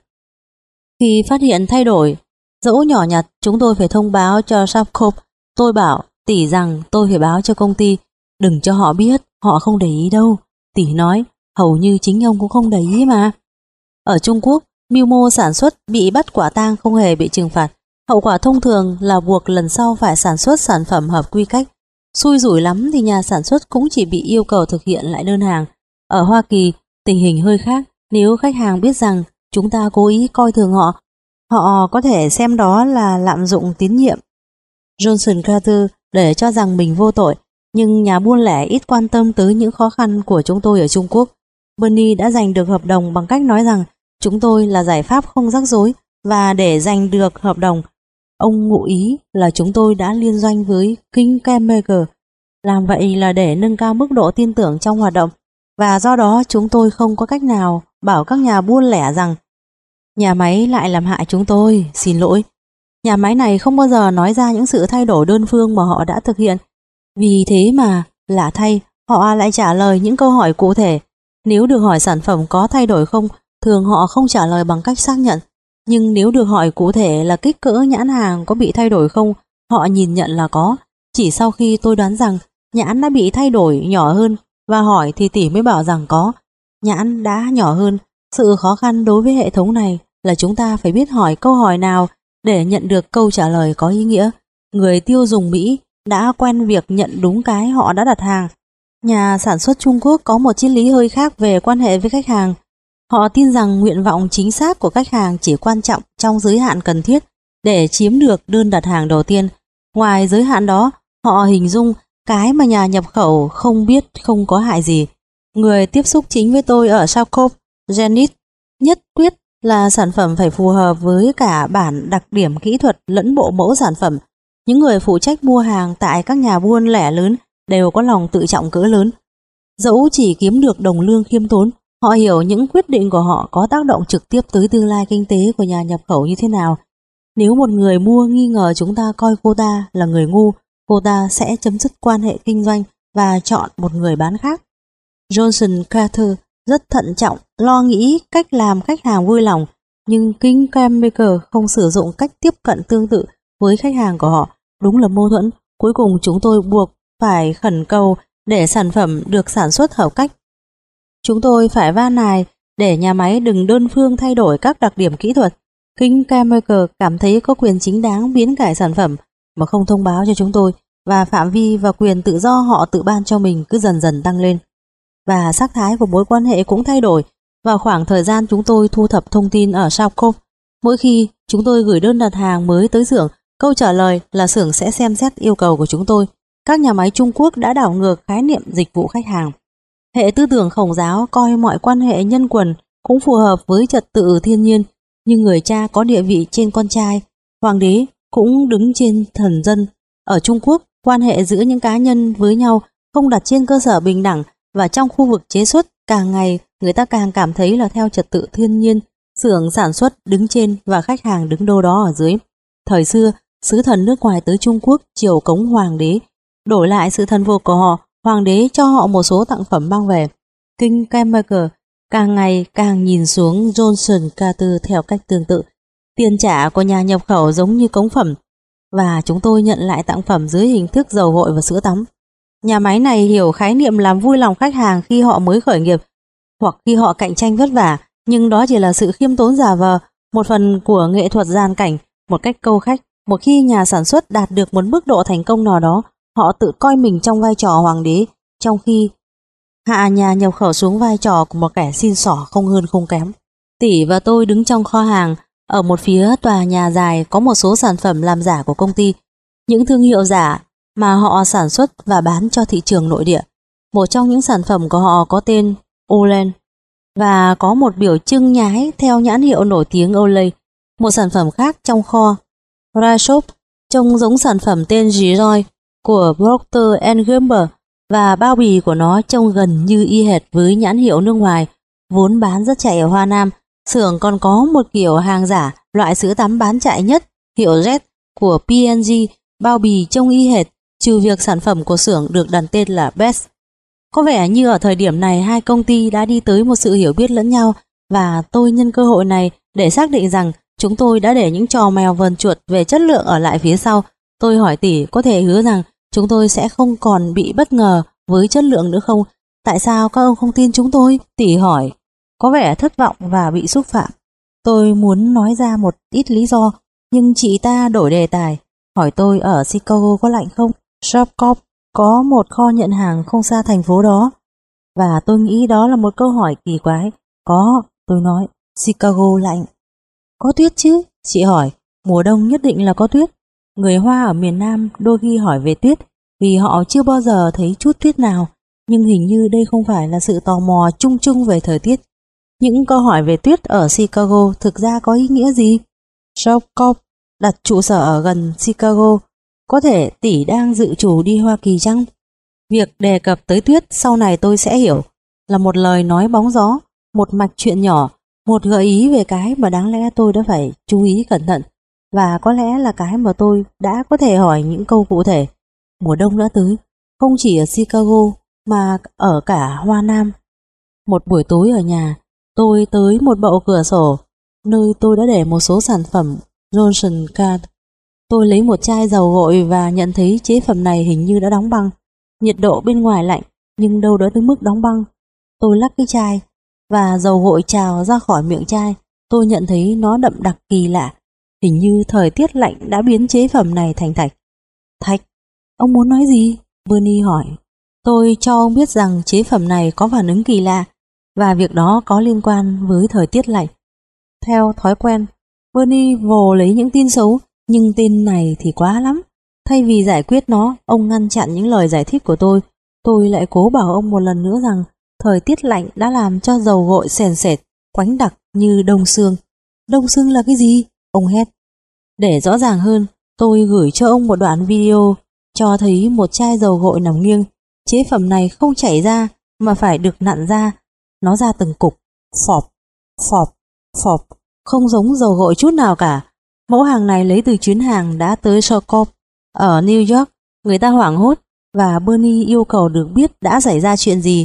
Khi phát hiện thay đổi, dẫu nhỏ nhặt, chúng tôi phải thông báo cho Shopcorp. Tôi bảo tỷ rằng tôi phải báo cho công ty. Đừng cho họ biết, họ không để ý đâu. Tỷ nói, hầu như chính ông cũng không để ý mà. Ở Trung Quốc, mưu mô sản xuất bị bắt quả tang không hề bị trừng phạt. Hậu quả thông thường là buộc lần sau phải sản xuất sản phẩm hợp quy cách. Xui rủi lắm thì nhà sản xuất cũng chỉ bị yêu cầu thực hiện lại đơn hàng. Ở Hoa Kỳ, tình hình hơi khác. Nếu khách hàng biết rằng chúng ta cố ý coi thường họ, họ có thể xem đó là lạm dụng tín nhiệm. Johnson Carter để cho rằng mình vô tội, nhưng nhà buôn lẻ ít quan tâm tới những khó khăn của chúng tôi ở Trung Quốc. Bernie đã giành được hợp đồng bằng cách nói rằng chúng tôi là giải pháp không rắc rối, và để giành được hợp đồng, ông ngụ ý là chúng tôi đã liên doanh với King Chemical. Làm vậy là để nâng cao mức độ tin tưởng trong hoạt động, và do đó chúng tôi không có cách nào bảo các nhà buôn lẻ rằng nhà máy lại làm hại chúng tôi, xin lỗi. Nhà máy này không bao giờ nói ra những sự thay đổi đơn phương mà họ đã thực hiện. Vì thế mà, lạ thay, họ lại trả lời những câu hỏi cụ thể. Nếu được hỏi sản phẩm có thay đổi không, thường họ không trả lời bằng cách xác nhận. Nhưng nếu được hỏi cụ thể là kích cỡ nhãn hàng có bị thay đổi không, họ nhìn nhận là có. Chỉ sau khi tôi đoán rằng nhãn đã bị thay đổi nhỏ hơn và hỏi thì tỷ mới bảo rằng có. Nhãn đã nhỏ hơn. Sự khó khăn đối với hệ thống này là chúng ta phải biết hỏi câu hỏi nào để nhận được câu trả lời có ý nghĩa. Người tiêu dùng Mỹ đã quen việc nhận đúng cái họ đã đặt hàng. Nhà sản xuất Trung Quốc có một triết lý hơi khác về quan hệ với khách hàng. Họ tin rằng nguyện vọng chính xác của khách hàng chỉ quan trọng trong giới hạn cần thiết để chiếm được đơn đặt hàng đầu tiên. Ngoài giới hạn đó, họ hình dung cái mà nhà nhập khẩu không biết không có hại gì. Người tiếp xúc chính với tôi ở Shopcorp, Janet, nhất quyết là sản phẩm phải phù hợp với cả bản đặc điểm kỹ thuật lẫn bộ mẫu sản phẩm. Những người phụ trách mua hàng tại các nhà buôn lẻ lớn đều có lòng tự trọng cỡ lớn. Dẫu chỉ kiếm được đồng lương khiêm tốn, họ hiểu những quyết định của họ có tác động trực tiếp tới tương lai kinh tế của nhà nhập khẩu như thế nào. Nếu một người mua nghi ngờ chúng ta coi cô ta là người ngu, cô ta sẽ chấm dứt quan hệ kinh doanh và chọn một người bán khác. Johnson Carter rất thận trọng, lo nghĩ cách làm khách hàng vui lòng, nhưng King Chemical không sử dụng cách tiếp cận tương tự với khách hàng của họ. Đúng là mâu thuẫn. Cuối cùng chúng tôi buộc phải khẩn cầu để sản phẩm được sản xuất hợp cách. Chúng tôi phải van nài để nhà máy đừng đơn phương thay đổi các đặc điểm kỹ thuật. King Chemical cảm thấy có quyền chính đáng biến cải sản phẩm mà không thông báo cho chúng tôi, và phạm vi và quyền tự do họ tự ban cho mình cứ dần dần tăng lên. Và sắc thái của mối quan hệ cũng thay đổi vào khoảng thời gian chúng tôi thu thập thông tin ở South Cove. Mỗi khi chúng tôi gửi đơn đặt hàng mới tới xưởng, câu trả lời là xưởng sẽ xem xét yêu cầu của chúng tôi. Các nhà máy Trung Quốc đã đảo ngược khái niệm dịch vụ khách hàng. Hệ tư tưởng Khổng giáo coi mọi quan hệ nhân quần cũng phù hợp với trật tự thiên nhiên, nhưng người cha có địa vị trên con trai, hoàng đế cũng đứng trên thần dân. Ở Trung Quốc, quan hệ giữa những cá nhân với nhau không đặt trên cơ sở bình đẳng, và trong khu vực chế xuất càng ngày người ta càng cảm thấy là theo trật tự thiên nhiên, xưởng sản xuất đứng trên và khách hàng đứng đâu đó ở dưới. Thời xưa, sứ thần nước ngoài tới Trung Quốc triều cống hoàng đế, đổi lại sự thần phục của họ, hoàng đế cho họ một số tặng phẩm mang về. King Chemical càng ngày càng nhìn xuống Johnson Carter theo cách tương tự. Tiền trả của nhà nhập khẩu giống như cống phẩm, và chúng tôi nhận lại tặng phẩm dưới hình thức dầu gội và sữa tắm. Nhà máy này hiểu khái niệm làm vui lòng khách hàng khi họ mới khởi nghiệp hoặc khi họ cạnh tranh vất vả, nhưng đó chỉ là sự khiêm tốn giả vờ, một phần của nghệ thuật gian cảnh, một cách câu khách. Một khi nhà sản xuất đạt được một mức độ thành công nào đó, họ tự coi mình trong vai trò hoàng đế, trong khi hạ nhà nhập khẩu xuống vai trò của một kẻ xin xỏ không hơn không kém. Tỷ và tôi đứng trong kho hàng. Ở một phía tòa nhà dài có một số sản phẩm làm giả của công ty, những thương hiệu giả mà họ sản xuất và bán cho thị trường nội địa. Một trong những sản phẩm của họ có tên Olen và có một biểu trưng nhái theo nhãn hiệu nổi tiếng Olay. Một sản phẩm khác trong kho, Rashop, trông giống sản phẩm tên Giroy của Procter and Gamble, và bao bì của nó trông gần như y hệt với nhãn hiệu nước ngoài vốn bán rất chạy ở Hoa Nam. Xưởng còn có một kiểu hàng giả, loại sữa tắm bán chạy nhất, hiệu Jet của pê and giê, bao bì trông y hệt, trừ việc sản phẩm của xưởng được đặt tên là Best. Có vẻ như ở thời điểm này hai công ty đã đi tới một sự hiểu biết lẫn nhau, và tôi nhân cơ hội này để xác định rằng chúng tôi đã để những trò mèo vờn chuột về chất lượng ở lại phía sau. Tôi hỏi Tỷ có thể hứa rằng chúng tôi sẽ không còn bị bất ngờ với chất lượng nữa không? Tại sao các ông không tin chúng tôi? Tỷ hỏi, có vẻ thất vọng và bị xúc phạm. Tôi muốn nói ra một ít lý do, nhưng chị ta đổi đề tài, hỏi tôi ở Chicago có lạnh không? Shopcorp có một kho nhận hàng không xa thành phố đó, và tôi nghĩ đó là một câu hỏi kỳ quái. Có, tôi nói, Chicago lạnh. Có tuyết chứ? Chị hỏi, mùa đông nhất định là có tuyết. Người Hoa ở miền Nam đôi khi hỏi về tuyết vì họ chưa bao giờ thấy chút tuyết nào, nhưng hình như đây không phải là sự tò mò chung chung về thời tiết. Những câu hỏi về tuyết ở Chicago thực ra có ý nghĩa gì? Shopcorp đặt trụ sở ở gần Chicago. Có thể Tỷ đang dự trù đi Hoa Kỳ chăng? Việc đề cập tới tuyết sau này tôi sẽ hiểu là một lời nói bóng gió, một mạch chuyện nhỏ, một gợi ý về cái mà đáng lẽ tôi đã phải chú ý cẩn thận, và có lẽ là cái mà tôi đã có thể hỏi những câu cụ thể. Mùa đông đã tới, không chỉ ở Chicago mà ở cả Hoa Nam. Một buổi tối ở nhà, tôi tới một bậu cửa sổ nơi tôi đã để một số sản phẩm Johnson Carter. Tôi lấy một chai dầu gội và nhận thấy chế phẩm này hình như đã đóng băng. Nhiệt độ bên ngoài lạnh, nhưng đâu đó tới mức đóng băng. Tôi lắc cái chai và dầu gội trào ra khỏi miệng chai. Tôi nhận thấy nó đậm đặc kỳ lạ. Hình như thời tiết lạnh đã biến chế phẩm này thành thạch. Thạch? Ông muốn nói gì? Bernie hỏi. Tôi cho ông biết rằng chế phẩm này có phản ứng kỳ lạ, và việc đó có liên quan với thời tiết lạnh. Theo thói quen, Bernie vồ lấy những tin xấu, nhưng tên này thì quá lắm. Thay vì giải quyết nó, ông ngăn chặn những lời giải thích của tôi. Tôi lại cố bảo ông một lần nữa rằng thời tiết lạnh đã làm cho dầu gội sền sệt, quánh đặc như đông sương. Đông sương là cái gì? Ông hét. Để rõ ràng hơn, tôi gửi cho ông một đoạn video cho thấy một chai dầu gội nằm nghiêng. Chế phẩm này không chảy ra mà phải được nặn ra. Nó ra từng cục, phọp, phọp, phọp, không giống dầu gội chút nào cả. Mẫu hàng này lấy từ chuyến hàng đã tới Shopcorp ở New York. Người ta hoảng hốt, và Bernie yêu cầu được biết đã xảy ra chuyện gì.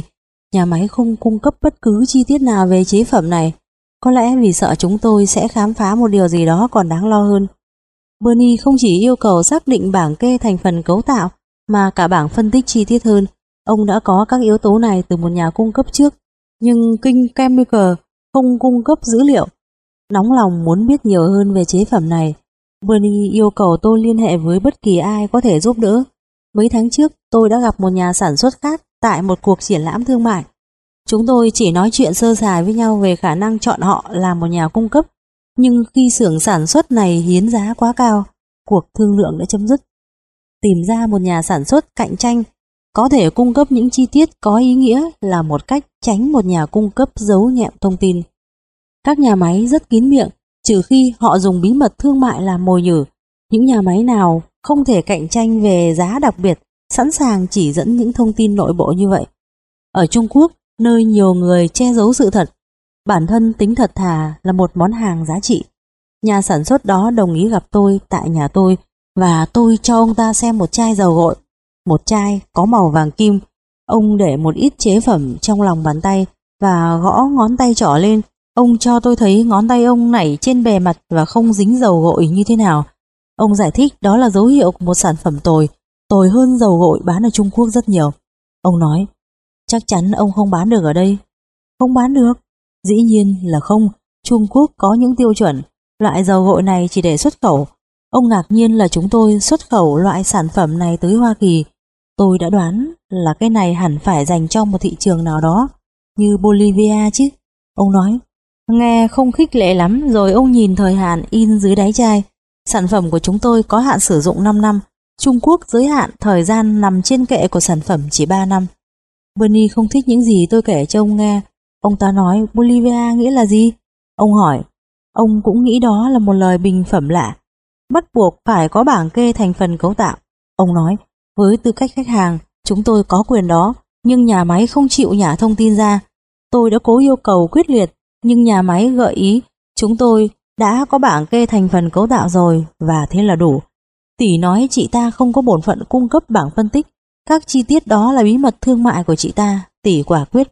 nhà máy không cung cấp bất cứ chi tiết nào về chế phẩm này. Có lẽ vì sợ chúng tôi sẽ khám phá một điều gì đó còn đáng lo hơn. Bernie không chỉ yêu cầu xác định bảng kê thành phần cấu tạo mà cả bảng phân tích chi tiết hơn. Ông đã có các yếu tố này từ một nhà cung cấp trước, nhưng King Chemical không cung cấp dữ liệu. Nóng lòng muốn biết nhiều hơn về chế phẩm này, Bernie yêu cầu tôi liên hệ với bất kỳ ai có thể giúp đỡ. Mấy tháng trước, tôi đã gặp một nhà sản xuất khác tại một cuộc triển lãm thương mại. Chúng tôi chỉ nói chuyện sơ sài với nhau về khả năng chọn họ làm một nhà cung cấp, nhưng khi xưởng sản xuất này hiến giá quá cao, cuộc thương lượng đã chấm dứt. Tìm ra một nhà sản xuất cạnh tranh có thể cung cấp những chi tiết có ý nghĩa là một cách tránh một nhà cung cấp giấu nhẹm thông tin. Các nhà máy rất kín miệng, trừ khi họ dùng bí mật thương mại làm mồi nhử. Những nhà máy nào không thể cạnh tranh về giá đặc biệt, sẵn sàng chỉ dẫn những thông tin nội bộ như vậy. Ở Trung Quốc, nơi nhiều người che giấu sự thật, bản thân tính thật thà là một món hàng giá trị. Nhà sản xuất đó đồng ý gặp tôi tại nhà tôi và tôi cho ông ta xem một chai dầu gội. Một chai có màu vàng kim. Ông để một ít chế phẩm trong lòng bàn tay và gõ ngón tay trỏ lên. Ông cho tôi thấy ngón tay ông nảy trên bề mặt và không dính dầu gội như thế nào. Ông giải thích đó là dấu hiệu của một sản phẩm tồi, tồi hơn dầu gội bán ở Trung Quốc rất nhiều. Ông nói, chắc chắn ông không bán được ở đây. Không bán được? Dĩ nhiên là không. Trung Quốc có những tiêu chuẩn. Loại dầu gội này chỉ để xuất khẩu. Ông ngạc nhiên là chúng tôi xuất khẩu loại sản phẩm này tới Hoa Kỳ. Tôi đã đoán là cái này hẳn phải dành cho một thị trường nào đó, như Bolivia chứ. Ông nói, nghe không khích lệ lắm. Rồi ông nhìn thời hạn in dưới đáy chai. Sản phẩm của chúng tôi có hạn sử dụng năm năm. Trung Quốc giới hạn thời gian nằm trên kệ của sản phẩm chỉ ba năm. Bernie không thích những gì tôi kể cho ông nghe. Ông ta nói Bolivia nghĩa là gì? Ông hỏi. Ông cũng nghĩ đó là một lời bình phẩm lạ. Bắt buộc phải có bảng kê thành phần cấu tạo. Ông nói, với tư cách khách hàng, chúng tôi có quyền đó, nhưng nhà máy không chịu nhả thông tin ra. Tôi đã cố yêu cầu quyết liệt, nhưng nhà máy gợi ý chúng tôi đã có bảng kê thành phần cấu tạo rồi và thế là đủ. Tỷ nói chị ta không có bổn phận cung cấp bảng phân tích. Các chi tiết đó là bí mật thương mại của chị ta. Tỷ quả quyết.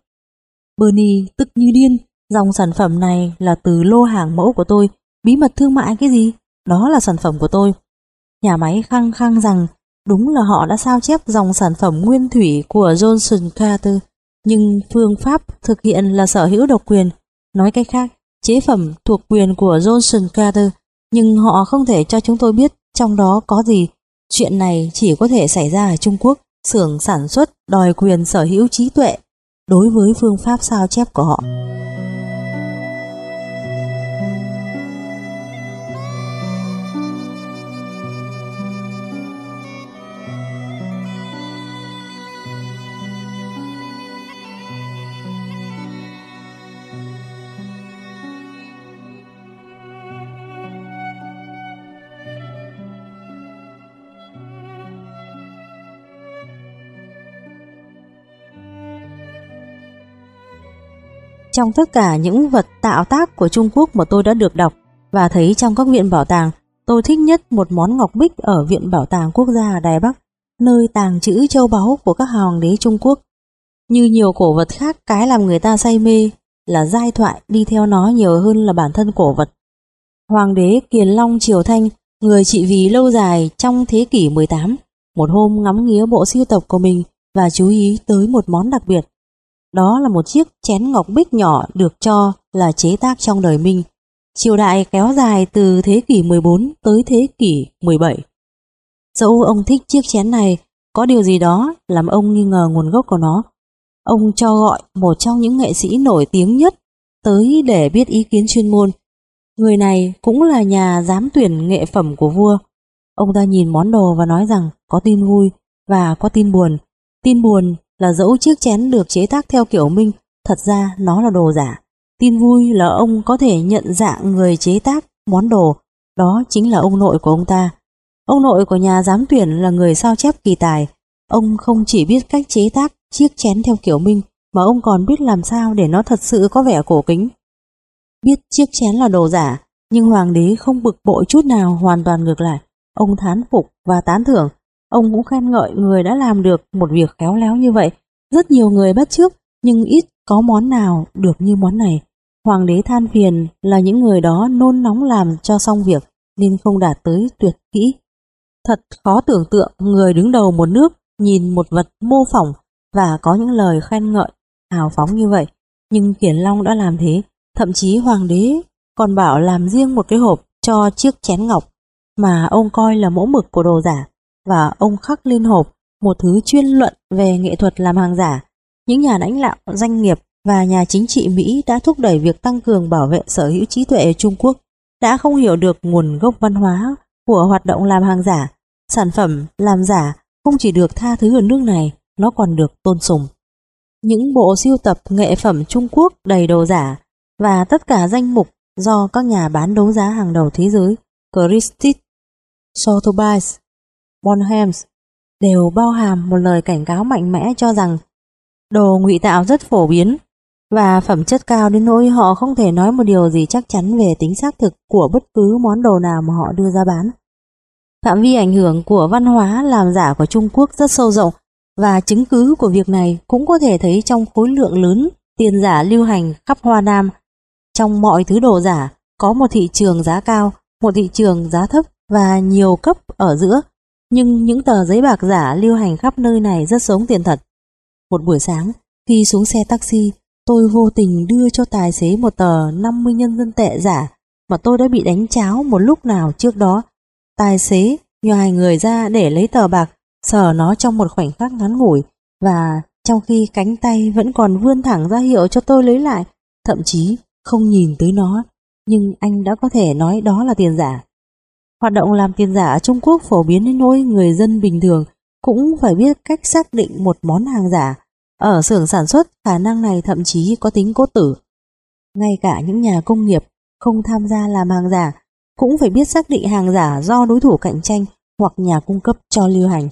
Bernie tức như điên. Dòng sản phẩm này là từ lô hàng mẫu của tôi. Bí mật thương mại cái gì? Đó là sản phẩm của tôi. Nhà máy khăng khăng rằng đúng là họ đã sao chép dòng sản phẩm nguyên thủy của Johnson Carter, nhưng phương pháp thực hiện là sở hữu độc quyền. Nói cách khác, chế phẩm thuộc quyền của Johnson Carter, nhưng họ không thể cho chúng tôi biết trong đó có gì. Chuyện này chỉ có thể xảy ra ở Trung Quốc. Xưởng sản xuất đòi quyền sở hữu trí tuệ đối với phương pháp sao chép của họ. Trong tất cả những vật tạo tác của Trung Quốc mà tôi đã được đọc và thấy trong các viện bảo tàng, tôi thích nhất một món ngọc bích ở Viện Bảo tàng Quốc gia ở Đài Bắc, nơi tàng trữ châu báu của các hoàng đế Trung Quốc. Như nhiều cổ vật khác, cái làm người ta say mê là giai thoại đi theo nó nhiều hơn là bản thân cổ vật. Hoàng đế Kiền Long Triều Thanh, người trị vì lâu dài trong thế kỷ mười tám, một hôm ngắm nghía bộ sưu tập của mình và chú ý tới một món đặc biệt. Đó là một chiếc chén ngọc bích nhỏ được cho là chế tác trong đời Minh. Triều đại kéo dài từ thế kỷ mười bốn tới thế kỷ mười bảy. Dẫu ông thích chiếc chén này, có điều gì đó làm ông nghi ngờ nguồn gốc của nó. Ông cho gọi một trong những nghệ sĩ nổi tiếng nhất tới để biết ý kiến chuyên môn. Người này cũng là nhà giám tuyển nghệ phẩm của vua. Ông ta nhìn món đồ và nói rằng có tin vui và có tin buồn. Tin buồn là dẫu chiếc chén được chế tác theo kiểu Minh, thật ra nó là đồ giả. Tin vui là ông có thể nhận dạng người chế tác món đồ, đó chính là ông nội của ông ta. Ông nội của nhà giám tuyển là người sao chép kỳ tài. Ông không chỉ biết cách chế tác chiếc chén theo kiểu Minh, mà ông còn biết làm sao để nó thật sự có vẻ cổ kính. Biết chiếc chén là đồ giả, nhưng hoàng đế không bực bội chút nào, hoàn toàn ngược lại. Ông thán phục và tán thưởng. Ông cũng khen ngợi người đã làm được một việc khéo léo như vậy. Rất nhiều người bắt chước, nhưng ít có món nào được như món này. Hoàng đế than phiền là những người đó nôn nóng làm cho xong việc nên không đạt tới tuyệt kỹ. Thật khó tưởng tượng người đứng đầu một nước nhìn một vật mô phỏng và có những lời khen ngợi hào phóng như vậy, nhưng Kiền Long đã làm thế. Thậm chí hoàng đế còn bảo làm riêng một cái hộp cho chiếc chén ngọc mà ông coi là mẫu mực của đồ giả, và ông khắc lên hộp một thứ chuyên luận về nghệ thuật làm hàng giả. Những nhà lãnh đạo, doanh nghiệp và nhà chính trị Mỹ đã thúc đẩy việc tăng cường bảo vệ sở hữu trí tuệ ở Trung Quốc, đã không hiểu được nguồn gốc văn hóa của hoạt động làm hàng giả. Sản phẩm làm giả không chỉ được tha thứ ở nước này, nó còn được tôn sùng. Những bộ sưu tập nghệ phẩm Trung Quốc đầy đồ giả và tất cả danh mục do các nhà bán đấu giá hàng đầu thế giới Christie's, Sotheby's, Bonhams đều bao hàm một lời cảnh cáo mạnh mẽ cho rằng đồ ngụy tạo rất phổ biến và phẩm chất cao đến nỗi họ không thể nói một điều gì chắc chắn về tính xác thực của bất cứ món đồ nào mà họ đưa ra bán. Phạm vi ảnh hưởng của văn hóa làm giả của Trung Quốc rất sâu rộng, và chứng cứ của việc này cũng có thể thấy trong khối lượng lớn tiền giả lưu hành khắp Hoa Nam. Trong mọi thứ đồ giả có một thị trường giá cao, một thị trường giá thấp và nhiều cấp ở giữa, nhưng những tờ giấy bạc giả lưu hành khắp nơi này rất giống tiền thật. Một buổi sáng, khi xuống xe taxi, tôi vô tình đưa cho tài xế một tờ năm mươi nhân dân tệ giả mà tôi đã bị đánh tráo một lúc nào trước đó. Tài xế nhoài người ra để lấy tờ bạc, sờ nó trong một khoảnh khắc ngắn ngủi, và trong khi cánh tay vẫn còn vươn thẳng ra hiệu cho tôi lấy lại, thậm chí không nhìn tới nó, nhưng anh đã có thể nói đó là tiền giả. Hoạt động làm tiền giả ở Trung Quốc phổ biến đến nỗi người dân bình thường cũng phải biết cách xác định một món hàng giả. Ở xưởng sản xuất, khả năng này thậm chí có tính cốt tử. Ngay cả những nhà công nghiệp không tham gia làm hàng giả cũng phải biết xác định hàng giả do đối thủ cạnh tranh hoặc nhà cung cấp cho lưu hành.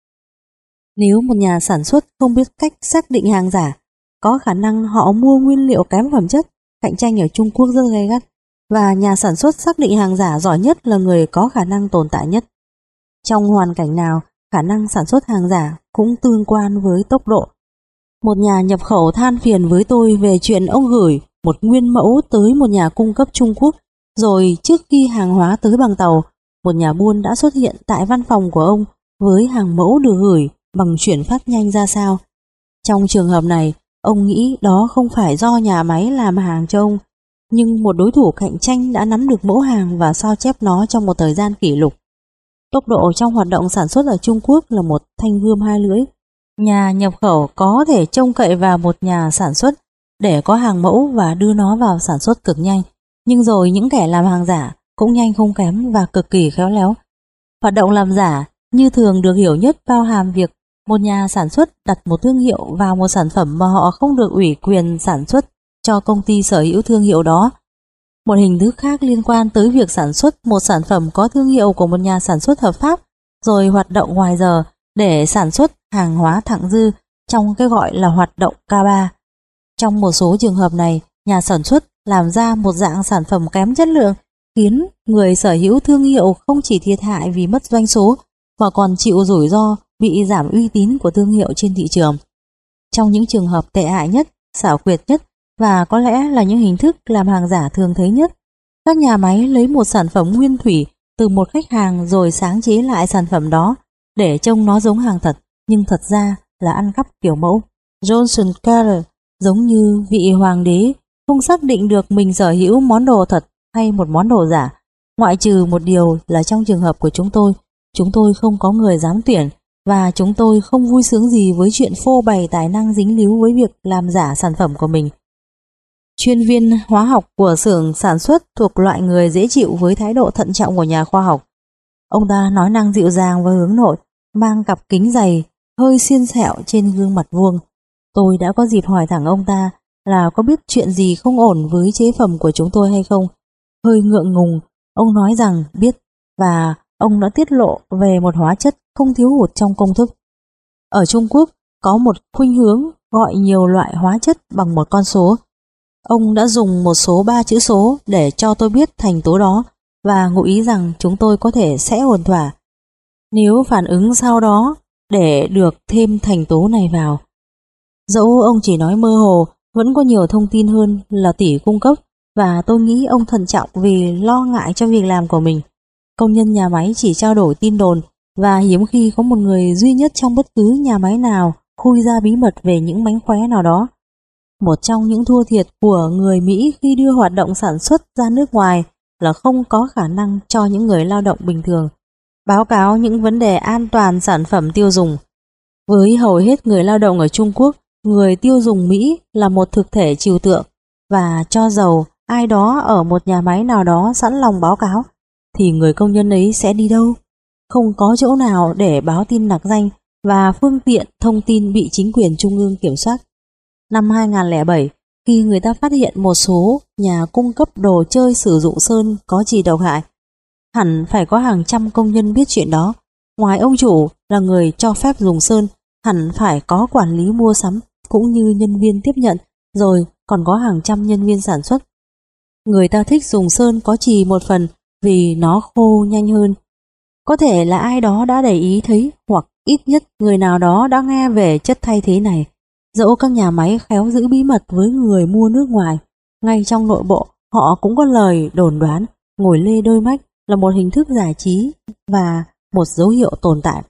Nếu một nhà sản xuất không biết cách xác định hàng giả, có khả năng họ mua nguyên liệu kém phẩm chất. Cạnh tranh ở Trung Quốc rất gay gắt, và nhà sản xuất xác định hàng giả giỏi nhất là người có khả năng tồn tại nhất. Trong hoàn cảnh nào, khả năng sản xuất hàng giả cũng tương quan với tốc độ. Một nhà nhập khẩu than phiền với tôi về chuyện ông gửi một nguyên mẫu tới một nhà cung cấp Trung Quốc, rồi trước khi hàng hóa tới bằng tàu, một nhà buôn đã xuất hiện tại văn phòng của ông với hàng mẫu được gửi bằng chuyển phát nhanh ra sao. Trong trường hợp này, ông nghĩ đó không phải do nhà máy làm hàng cho ông, nhưng một đối thủ cạnh tranh đã nắm được mẫu hàng và sao chép nó trong một thời gian kỷ lục. Tốc độ trong hoạt động sản xuất ở Trung Quốc là một thanh gươm hai lưỡi. Nhà nhập khẩu có thể trông cậy vào một nhà sản xuất để có hàng mẫu và đưa nó vào sản xuất cực nhanh, nhưng rồi những kẻ làm hàng giả cũng nhanh không kém và cực kỳ khéo léo. Hoạt động làm giả như thường được hiểu nhất bao hàm việc một nhà sản xuất đặt một thương hiệu vào một sản phẩm mà họ không được ủy quyền sản xuất cho công ty sở hữu thương hiệu đó. Một hình thức khác liên quan tới việc sản xuất một sản phẩm có thương hiệu của một nhà sản xuất hợp pháp, rồi hoạt động ngoài giờ để sản xuất hàng hóa thặng dư trong cái gọi là hoạt động K ba. Trong một số trường hợp này, nhà sản xuất làm ra một dạng sản phẩm kém chất lượng, khiến người sở hữu thương hiệu không chỉ thiệt hại vì mất doanh số, mà còn chịu rủi ro bị giảm uy tín của thương hiệu trên thị trường. Trong những trường hợp tệ hại nhất, xảo quyệt nhất và có lẽ là những hình thức làm hàng giả thường thấy nhất, các nhà máy lấy một sản phẩm nguyên thủy từ một khách hàng rồi sáng chế lại sản phẩm đó để trông nó giống hàng thật, nhưng thật ra là ăn cắp kiểu mẫu. Johnson Carter giống như vị hoàng đế không xác định được mình sở hữu món đồ thật hay một món đồ giả, ngoại trừ một điều là trong trường hợp của chúng tôi, chúng tôi không có người dám tuyển, và chúng tôi không vui sướng gì với chuyện phô bày tài năng dính líu với việc làm giả sản phẩm của mình. Chuyên viên hóa học của xưởng sản xuất thuộc loại người dễ chịu với thái độ thận trọng của nhà khoa học. Ông ta nói năng dịu dàng và hướng nội, mang cặp kính dày, hơi xiên xẹo trên gương mặt vuông. Tôi đã có dịp hỏi thẳng ông ta là có biết chuyện gì không ổn với chế phẩm của chúng tôi hay không. Hơi ngượng ngùng, ông nói rằng biết, và ông đã tiết lộ về một hóa chất không thiếu hụt trong công thức. Ở Trung Quốc có một khuynh hướng gọi nhiều loại hóa chất bằng một con số. Ông đã dùng một số ba chữ số để cho tôi biết thành tố đó và ngụ ý rằng chúng tôi có thể sẽ ổn thỏa nếu phản ứng sau đó để được thêm thành tố này vào. Dẫu ông chỉ nói mơ hồ, vẫn có nhiều thông tin hơn là tỷ cung cấp, và tôi nghĩ ông thận trọng vì lo ngại cho việc làm của mình. Công nhân nhà máy chỉ trao đổi tin đồn, và hiếm khi có một người duy nhất trong bất cứ nhà máy nào khui ra bí mật về những mánh khóe nào đó. Một trong những thua thiệt của người Mỹ khi đưa hoạt động sản xuất ra nước ngoài là không có khả năng cho những người lao động bình thường báo cáo những vấn đề an toàn sản phẩm tiêu dùng. Với hầu hết người lao động ở Trung Quốc, người tiêu dùng Mỹ là một thực thể trừu tượng, và cho dầu ai đó ở một nhà máy nào đó sẵn lòng báo cáo, thì người công nhân ấy sẽ đi đâu? Không có chỗ nào để báo tin nặc danh, và phương tiện thông tin bị chính quyền trung ương kiểm soát. Năm hai không không bảy, khi người ta phát hiện một số nhà cung cấp đồ chơi sử dụng sơn có chì độc hại, hẳn phải có hàng trăm công nhân biết chuyện đó. Ngoài ông chủ là người cho phép dùng sơn, hẳn phải có quản lý mua sắm cũng như nhân viên tiếp nhận, rồi còn có hàng trăm nhân viên sản xuất. Người ta thích dùng sơn có chì một phần vì nó khô nhanh hơn. Có thể là ai đó đã để ý thấy, hoặc ít nhất người nào đó đã nghe về chất thay thế này. Dẫu các nhà máy khéo giữ bí mật với người mua nước ngoài, ngay trong nội bộ họ cũng có lời đồn đoán ngồi lê đôi mách là một hình thức giải trí và một dấu hiệu tồn tại.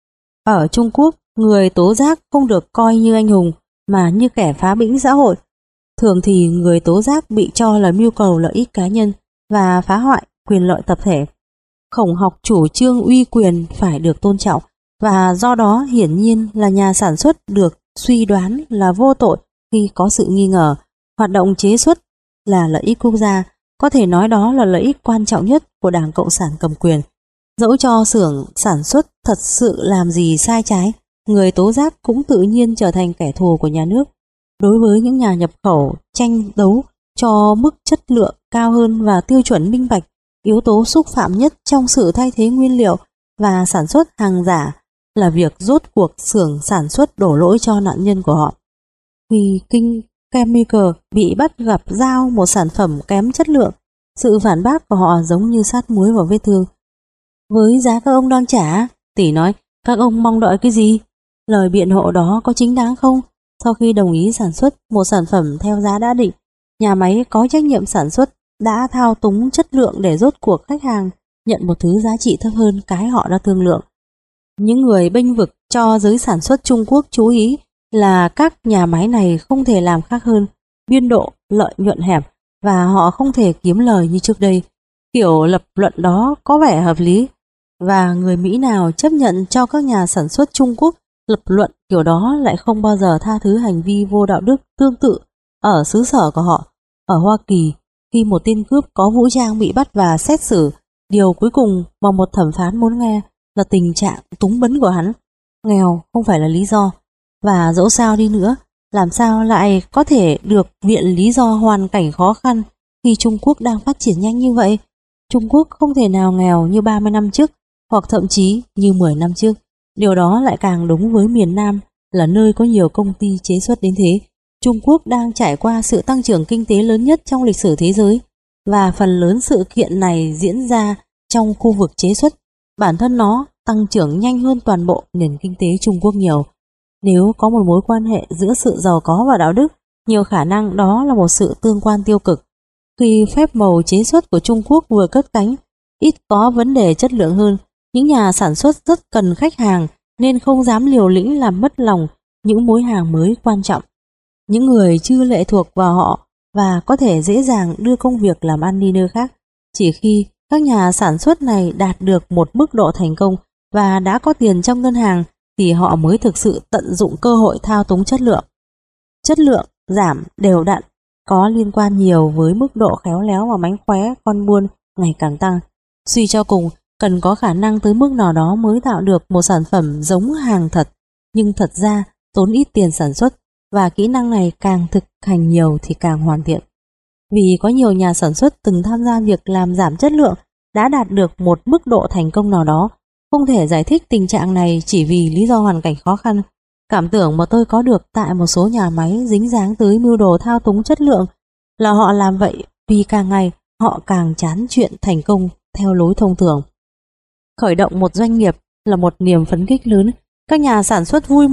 Ở Trung Quốc, người tố giác không được coi như anh hùng mà như kẻ phá bĩnh xã hội. Thường thì người tố giác bị cho là mưu cầu lợi ích cá nhân và phá hoại quyền lợi tập thể. Khổng học chủ trương uy quyền phải được tôn trọng, và do đó hiển nhiên là nhà sản xuất được suy đoán là vô tội khi có sự nghi ngờ. Hoạt động chế xuất là lợi ích quốc gia, có thể nói đó là lợi ích quan trọng nhất của Đảng Cộng sản cầm quyền. Dẫu cho xưởng sản xuất thật sự làm gì sai trái, người tố giác cũng tự nhiên trở thành kẻ thù của nhà nước. Đối với những nhà nhập khẩu tranh đấu cho mức chất lượng cao hơn và tiêu chuẩn minh bạch, yếu tố xúc phạm nhất trong sự thay thế nguyên liệu và sản xuất hàng giả là việc rốt cuộc xưởng sản xuất đổ lỗi cho nạn nhân của họ. Khi King Chemical bị bắt gặp giao một sản phẩm kém chất lượng, sự phản bác của họ giống như sát muối vào vết thương. Với giá các ông đang trả, tỷ nói, các ông mong đợi cái gì? Lời biện hộ đó có chính đáng không? Sau khi đồng ý sản xuất một sản phẩm theo giá đã định, nhà máy có trách nhiệm sản xuất đã thao túng chất lượng để rốt cuộc khách hàng nhận một thứ giá trị thấp hơn cái họ đã thương lượng. Những người bênh vực cho giới sản xuất Trung Quốc chú ý là các nhà máy này không thể làm khác hơn, biên độ lợi nhuận hẹp, và họ không thể kiếm lời như trước đây. Kiểu lập luận đó có vẻ hợp lý, và người Mỹ nào chấp nhận cho các nhà sản xuất Trung Quốc lập luận kiểu đó lại không bao giờ tha thứ hành vi vô đạo đức tương tự ở xứ sở của họ. Ở Hoa Kỳ, khi một tên cướp có vũ trang bị bắt và xét xử, điều cuối cùng mà một thẩm phán muốn nghe là tình trạng túng bấn của hắn. Nghèo không phải là lý do, và dẫu sao đi nữa, làm sao lại có thể được viện lý do hoàn cảnh khó khăn khi Trung Quốc đang phát triển nhanh như vậy? Trung Quốc không thể nào nghèo như ba mươi năm trước, hoặc thậm chí như mười năm trước. Điều đó lại càng đúng với miền Nam, là nơi có nhiều công ty chế xuất đến thế. Trung Quốc đang trải qua sự tăng trưởng kinh tế lớn nhất trong lịch sử thế giới, và phần lớn sự kiện này diễn ra trong khu vực chế xuất. Bản thân nó tăng trưởng nhanh hơn toàn bộ nền kinh tế Trung Quốc nhiều. Nếu có một mối quan hệ giữa sự giàu có và đạo đức, nhiều khả năng đó là một sự tương quan tiêu cực. Khi phép màu chế xuất của Trung Quốc vừa cất cánh, ít có vấn đề chất lượng hơn, những nhà sản xuất rất cần khách hàng nên không dám liều lĩnh làm mất lòng những mối hàng mới quan trọng. Những người chưa lệ thuộc vào họ và có thể dễ dàng đưa công việc làm ăn đi nơi khác. Chỉ khi các nhà sản xuất này đạt được một mức độ thành công và đã có tiền trong ngân hàng thì họ mới thực sự tận dụng cơ hội thao túng chất lượng. Chất lượng giảm đều đặn có liên quan nhiều với mức độ khéo léo và mánh khóe con buôn ngày càng tăng. Suy cho cùng, cần có khả năng tới mức nào đó mới tạo được một sản phẩm giống hàng thật, nhưng thật ra tốn ít tiền sản xuất, và kỹ năng này càng thực hành nhiều thì càng hoàn thiện. Vì có nhiều nhà sản xuất từng tham gia việc làm giảm chất lượng đã đạt được một mức độ thành công nào đó. Không thể giải thích tình trạng này chỉ vì lý do hoàn cảnh khó khăn. Cảm tưởng mà tôi có được tại một số nhà máy dính dáng tới mưu đồ thao túng chất lượng là họ làm vậy vì càng ngày họ càng chán chuyện thành công theo lối thông thường. Khởi động một doanh nghiệp là một niềm phấn khích lớn. Các nhà sản xuất vui mừng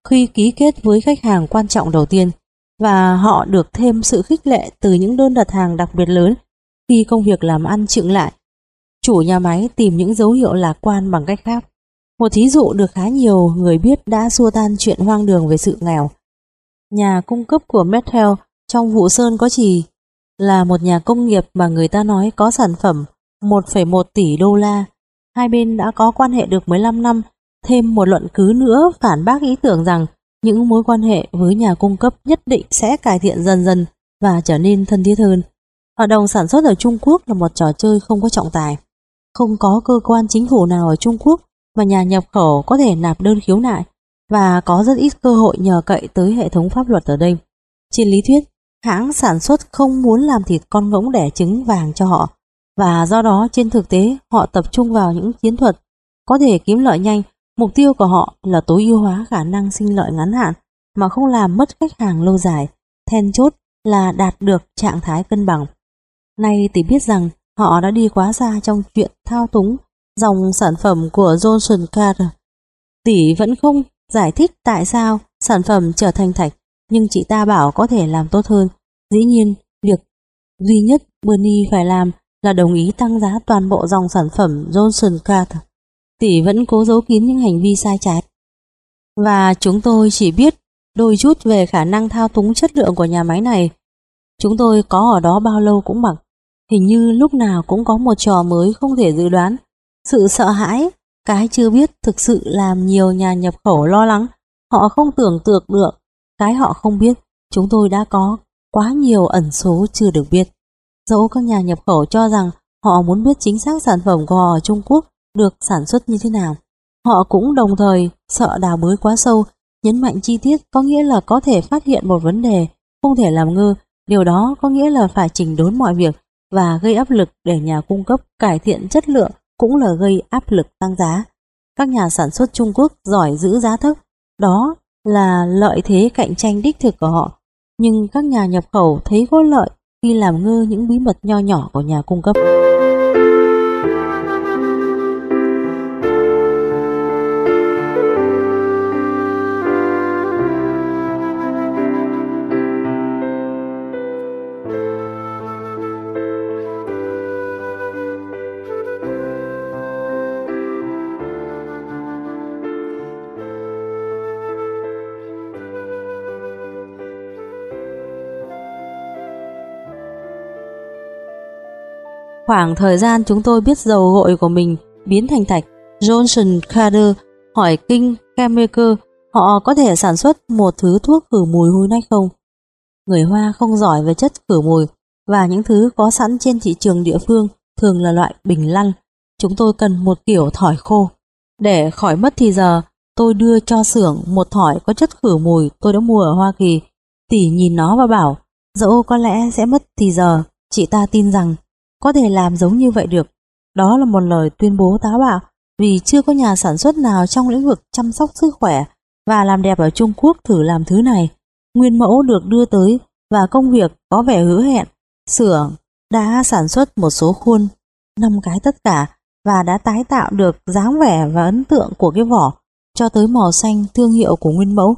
khi ký kết với khách hàng quan trọng đầu tiên, và họ được thêm sự khích lệ từ những đơn đặt hàng đặc biệt lớn khi công việc làm ăn chững lại. Chủ nhà máy tìm những dấu hiệu lạc quan bằng cách khác. Một thí dụ được khá nhiều người biết đã xua tan chuyện hoang đường về sự nghèo. Nhà cung cấp của Mattel trong vụ sơn có chì là một nhà công nghiệp mà người ta nói có sản phẩm một phẩy một tỷ đô la. Hai bên đã có quan hệ được mười lăm năm, thêm một luận cứ nữa phản bác ý tưởng rằng những mối quan hệ với nhà cung cấp nhất định sẽ cải thiện dần dần và trở nên thân thiết hơn. Hoạt động sản xuất ở Trung Quốc là một trò chơi không có trọng tài. Không có cơ quan chính phủ nào ở Trung Quốc mà nhà nhập khẩu có thể nạp đơn khiếu nại, và có rất ít cơ hội nhờ cậy tới hệ thống pháp luật ở đây. Trên lý thuyết, hãng sản xuất không muốn làm thịt con ngỗng đẻ trứng vàng cho họ, và do đó trên thực tế họ tập trung vào những chiến thuật có thể kiếm lợi nhanh. Mục tiêu của họ là tối ưu hóa khả năng sinh lợi ngắn hạn mà không làm mất khách hàng lâu dài. Then chốt là đạt được trạng thái cân bằng. Nay thì biết rằng họ đã đi quá xa trong chuyện thao túng dòng sản phẩm của Johnson Carter. Tỷ vẫn không giải thích tại sao sản phẩm trở thành thạch, nhưng chị ta bảo có thể làm tốt hơn. Dĩ nhiên, việc duy nhất Bernie phải làm là đồng ý tăng giá toàn bộ dòng sản phẩm Johnson Carter. Tỷ vẫn cố giấu kín những hành vi sai trái. Và chúng tôi chỉ biết đôi chút về khả năng thao túng chất lượng của nhà máy này. Chúng tôi có ở đó bao lâu cũng mặc. Hình như lúc nào cũng có một trò mới không thể dự đoán. Sự sợ hãi, cái chưa biết thực sự làm nhiều nhà nhập khẩu lo lắng. Họ không tưởng tượng được cái họ không biết. Chúng tôi đã có quá nhiều ẩn số chưa được biết. Dẫu các nhà nhập khẩu cho rằng họ muốn biết chính xác sản phẩm của họ ở Trung Quốc được sản xuất như thế nào, họ cũng đồng thời sợ đào bới quá sâu. Nhấn mạnh chi tiết có nghĩa là có thể phát hiện một vấn đề không thể làm ngơ. Điều đó có nghĩa là phải chỉnh đốn mọi việc và gây áp lực để nhà cung cấp cải thiện chất lượng, cũng là gây áp lực tăng giá. Các nhà sản xuất Trung Quốc giỏi giữ giá thấp, đó là lợi thế cạnh tranh đích thực của họ. Nhưng các nhà nhập khẩu thấy có lợi khi làm ngơ những bí mật nho nhỏ của nhà cung cấp. Khoảng thời gian chúng tôi biết dầu gội của mình biến thành thạch, Johnson Carter hỏi King Chemical họ có thể sản xuất một thứ thuốc khử mùi hôi nách không. Người Hoa không giỏi về chất khử mùi, và những thứ có sẵn trên thị trường địa phương thường là loại bình lăn. Chúng tôi cần một kiểu thỏi khô. Để khỏi mất thì giờ, tôi đưa cho xưởng một thỏi có chất khử mùi tôi đã mua ở Hoa Kỳ. Tỷ nhìn nó và bảo, dẫu có lẽ sẽ mất thì giờ, chị ta tin rằng có thể làm giống như vậy được. Đó là một lời tuyên bố táo bạo, vì chưa có nhà sản xuất nào trong lĩnh vực chăm sóc sức khỏe và làm đẹp ở Trung Quốc thử làm thứ này. Nguyên mẫu được đưa tới và công việc có vẻ hứa hẹn. Xưởng đã sản xuất một số khuôn, năm cái tất cả, và đã tái tạo được dáng vẻ và ấn tượng của cái vỏ cho tới màu xanh thương hiệu của nguyên mẫu.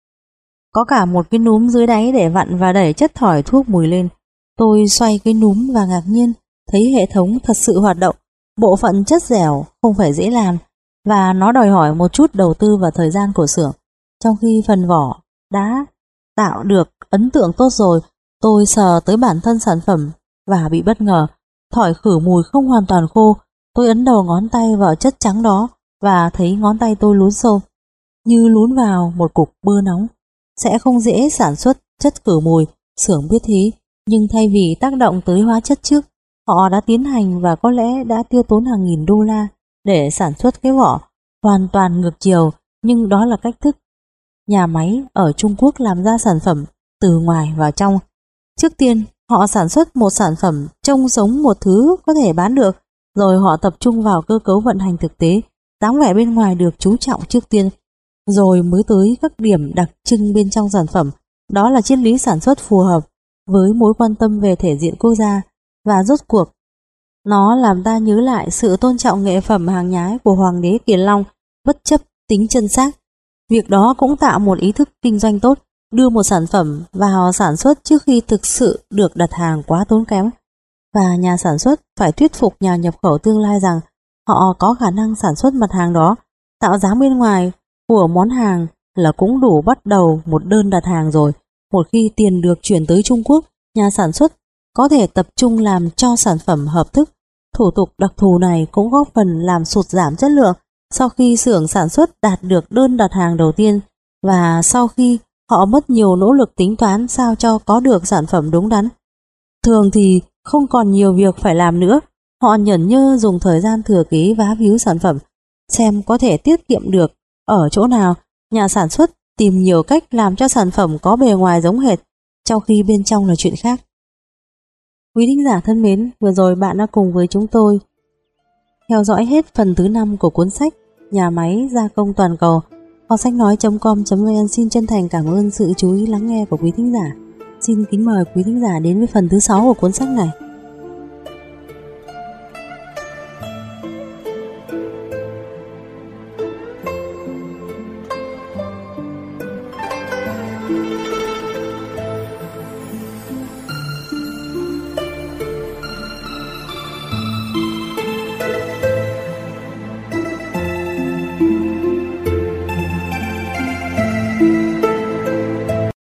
Có cả một cái núm dưới đáy để vặn và đẩy chất thỏi thuốc mùi lên. Tôi xoay cái núm và ngạc nhiên thấy hệ thống thật sự hoạt động. Bộ phận chất dẻo không phải dễ làm, và nó đòi hỏi một chút đầu tư và thời gian của xưởng. Trong khi phần vỏ đã tạo được ấn tượng tốt rồi, tôi sờ tới bản thân sản phẩm và bị bất ngờ. Thỏi khử mùi không hoàn toàn khô. Tôi ấn đầu ngón tay vào chất trắng đó và thấy ngón tay tôi lún sâu, như lún vào một cục bơ nóng. Sẽ không dễ sản xuất chất khử mùi, xưởng biết thế, nhưng thay vì tác động tới hóa chất trước, họ đã tiến hành và có lẽ đã tiêu tốn hàng nghìn đô la để sản xuất cái vỏ hoàn toàn ngược chiều, nhưng đó là cách thức nhà máy ở Trung Quốc làm ra sản phẩm từ ngoài vào trong. Trước tiên, họ sản xuất một sản phẩm trông giống một thứ có thể bán được, rồi họ tập trung vào cơ cấu vận hành thực tế. Dáng vẻ bên ngoài được chú trọng trước tiên, rồi mới tới các điểm đặc trưng bên trong sản phẩm. Đó là triết lý sản xuất phù hợp với mối quan tâm về thể diện quốc gia, và rốt cuộc nó làm ta nhớ lại sự tôn trọng nghệ phẩm hàng nhái của Hoàng đế Kiền Long bất chấp tính chân xác. Việc đó cũng tạo một ý thức kinh doanh tốt, đưa một sản phẩm vào sản xuất trước khi thực sự được đặt hàng quá tốn kém. Và nhà sản xuất phải thuyết phục nhà nhập khẩu tương lai rằng họ có khả năng sản xuất mặt hàng đó, tạo dáng bên ngoài của món hàng là cũng đủ bắt đầu một đơn đặt hàng rồi. Một khi tiền được chuyển tới Trung Quốc, nhà sản xuất có thể tập trung làm cho sản phẩm hợp thức. Thủ tục đặc thù này cũng góp phần làm sụt giảm chất lượng sau khi xưởng sản xuất đạt được đơn đặt hàng đầu tiên và sau khi họ mất nhiều nỗ lực tính toán sao cho có được sản phẩm đúng đắn. Thường thì không còn nhiều việc phải làm nữa, họ nhởn nhơ dùng thời gian thừa kế vá víu sản phẩm, xem có thể tiết kiệm được ở chỗ nào. Nhà sản xuất tìm nhiều cách làm cho sản phẩm có bề ngoài giống hệt, trong khi bên trong là chuyện khác. Quý thính giả thân mến, vừa rồi bạn đã cùng với chúng tôi theo dõi hết phần thứ năm của cuốn sách Nhà máy gia công toàn cầu. Kho sách nói chấm com chấm vn xin chân thành cảm ơn sự chú ý lắng nghe của quý thính giả. Xin kính mời quý thính giả đến với phần thứ sáu của cuốn sách này.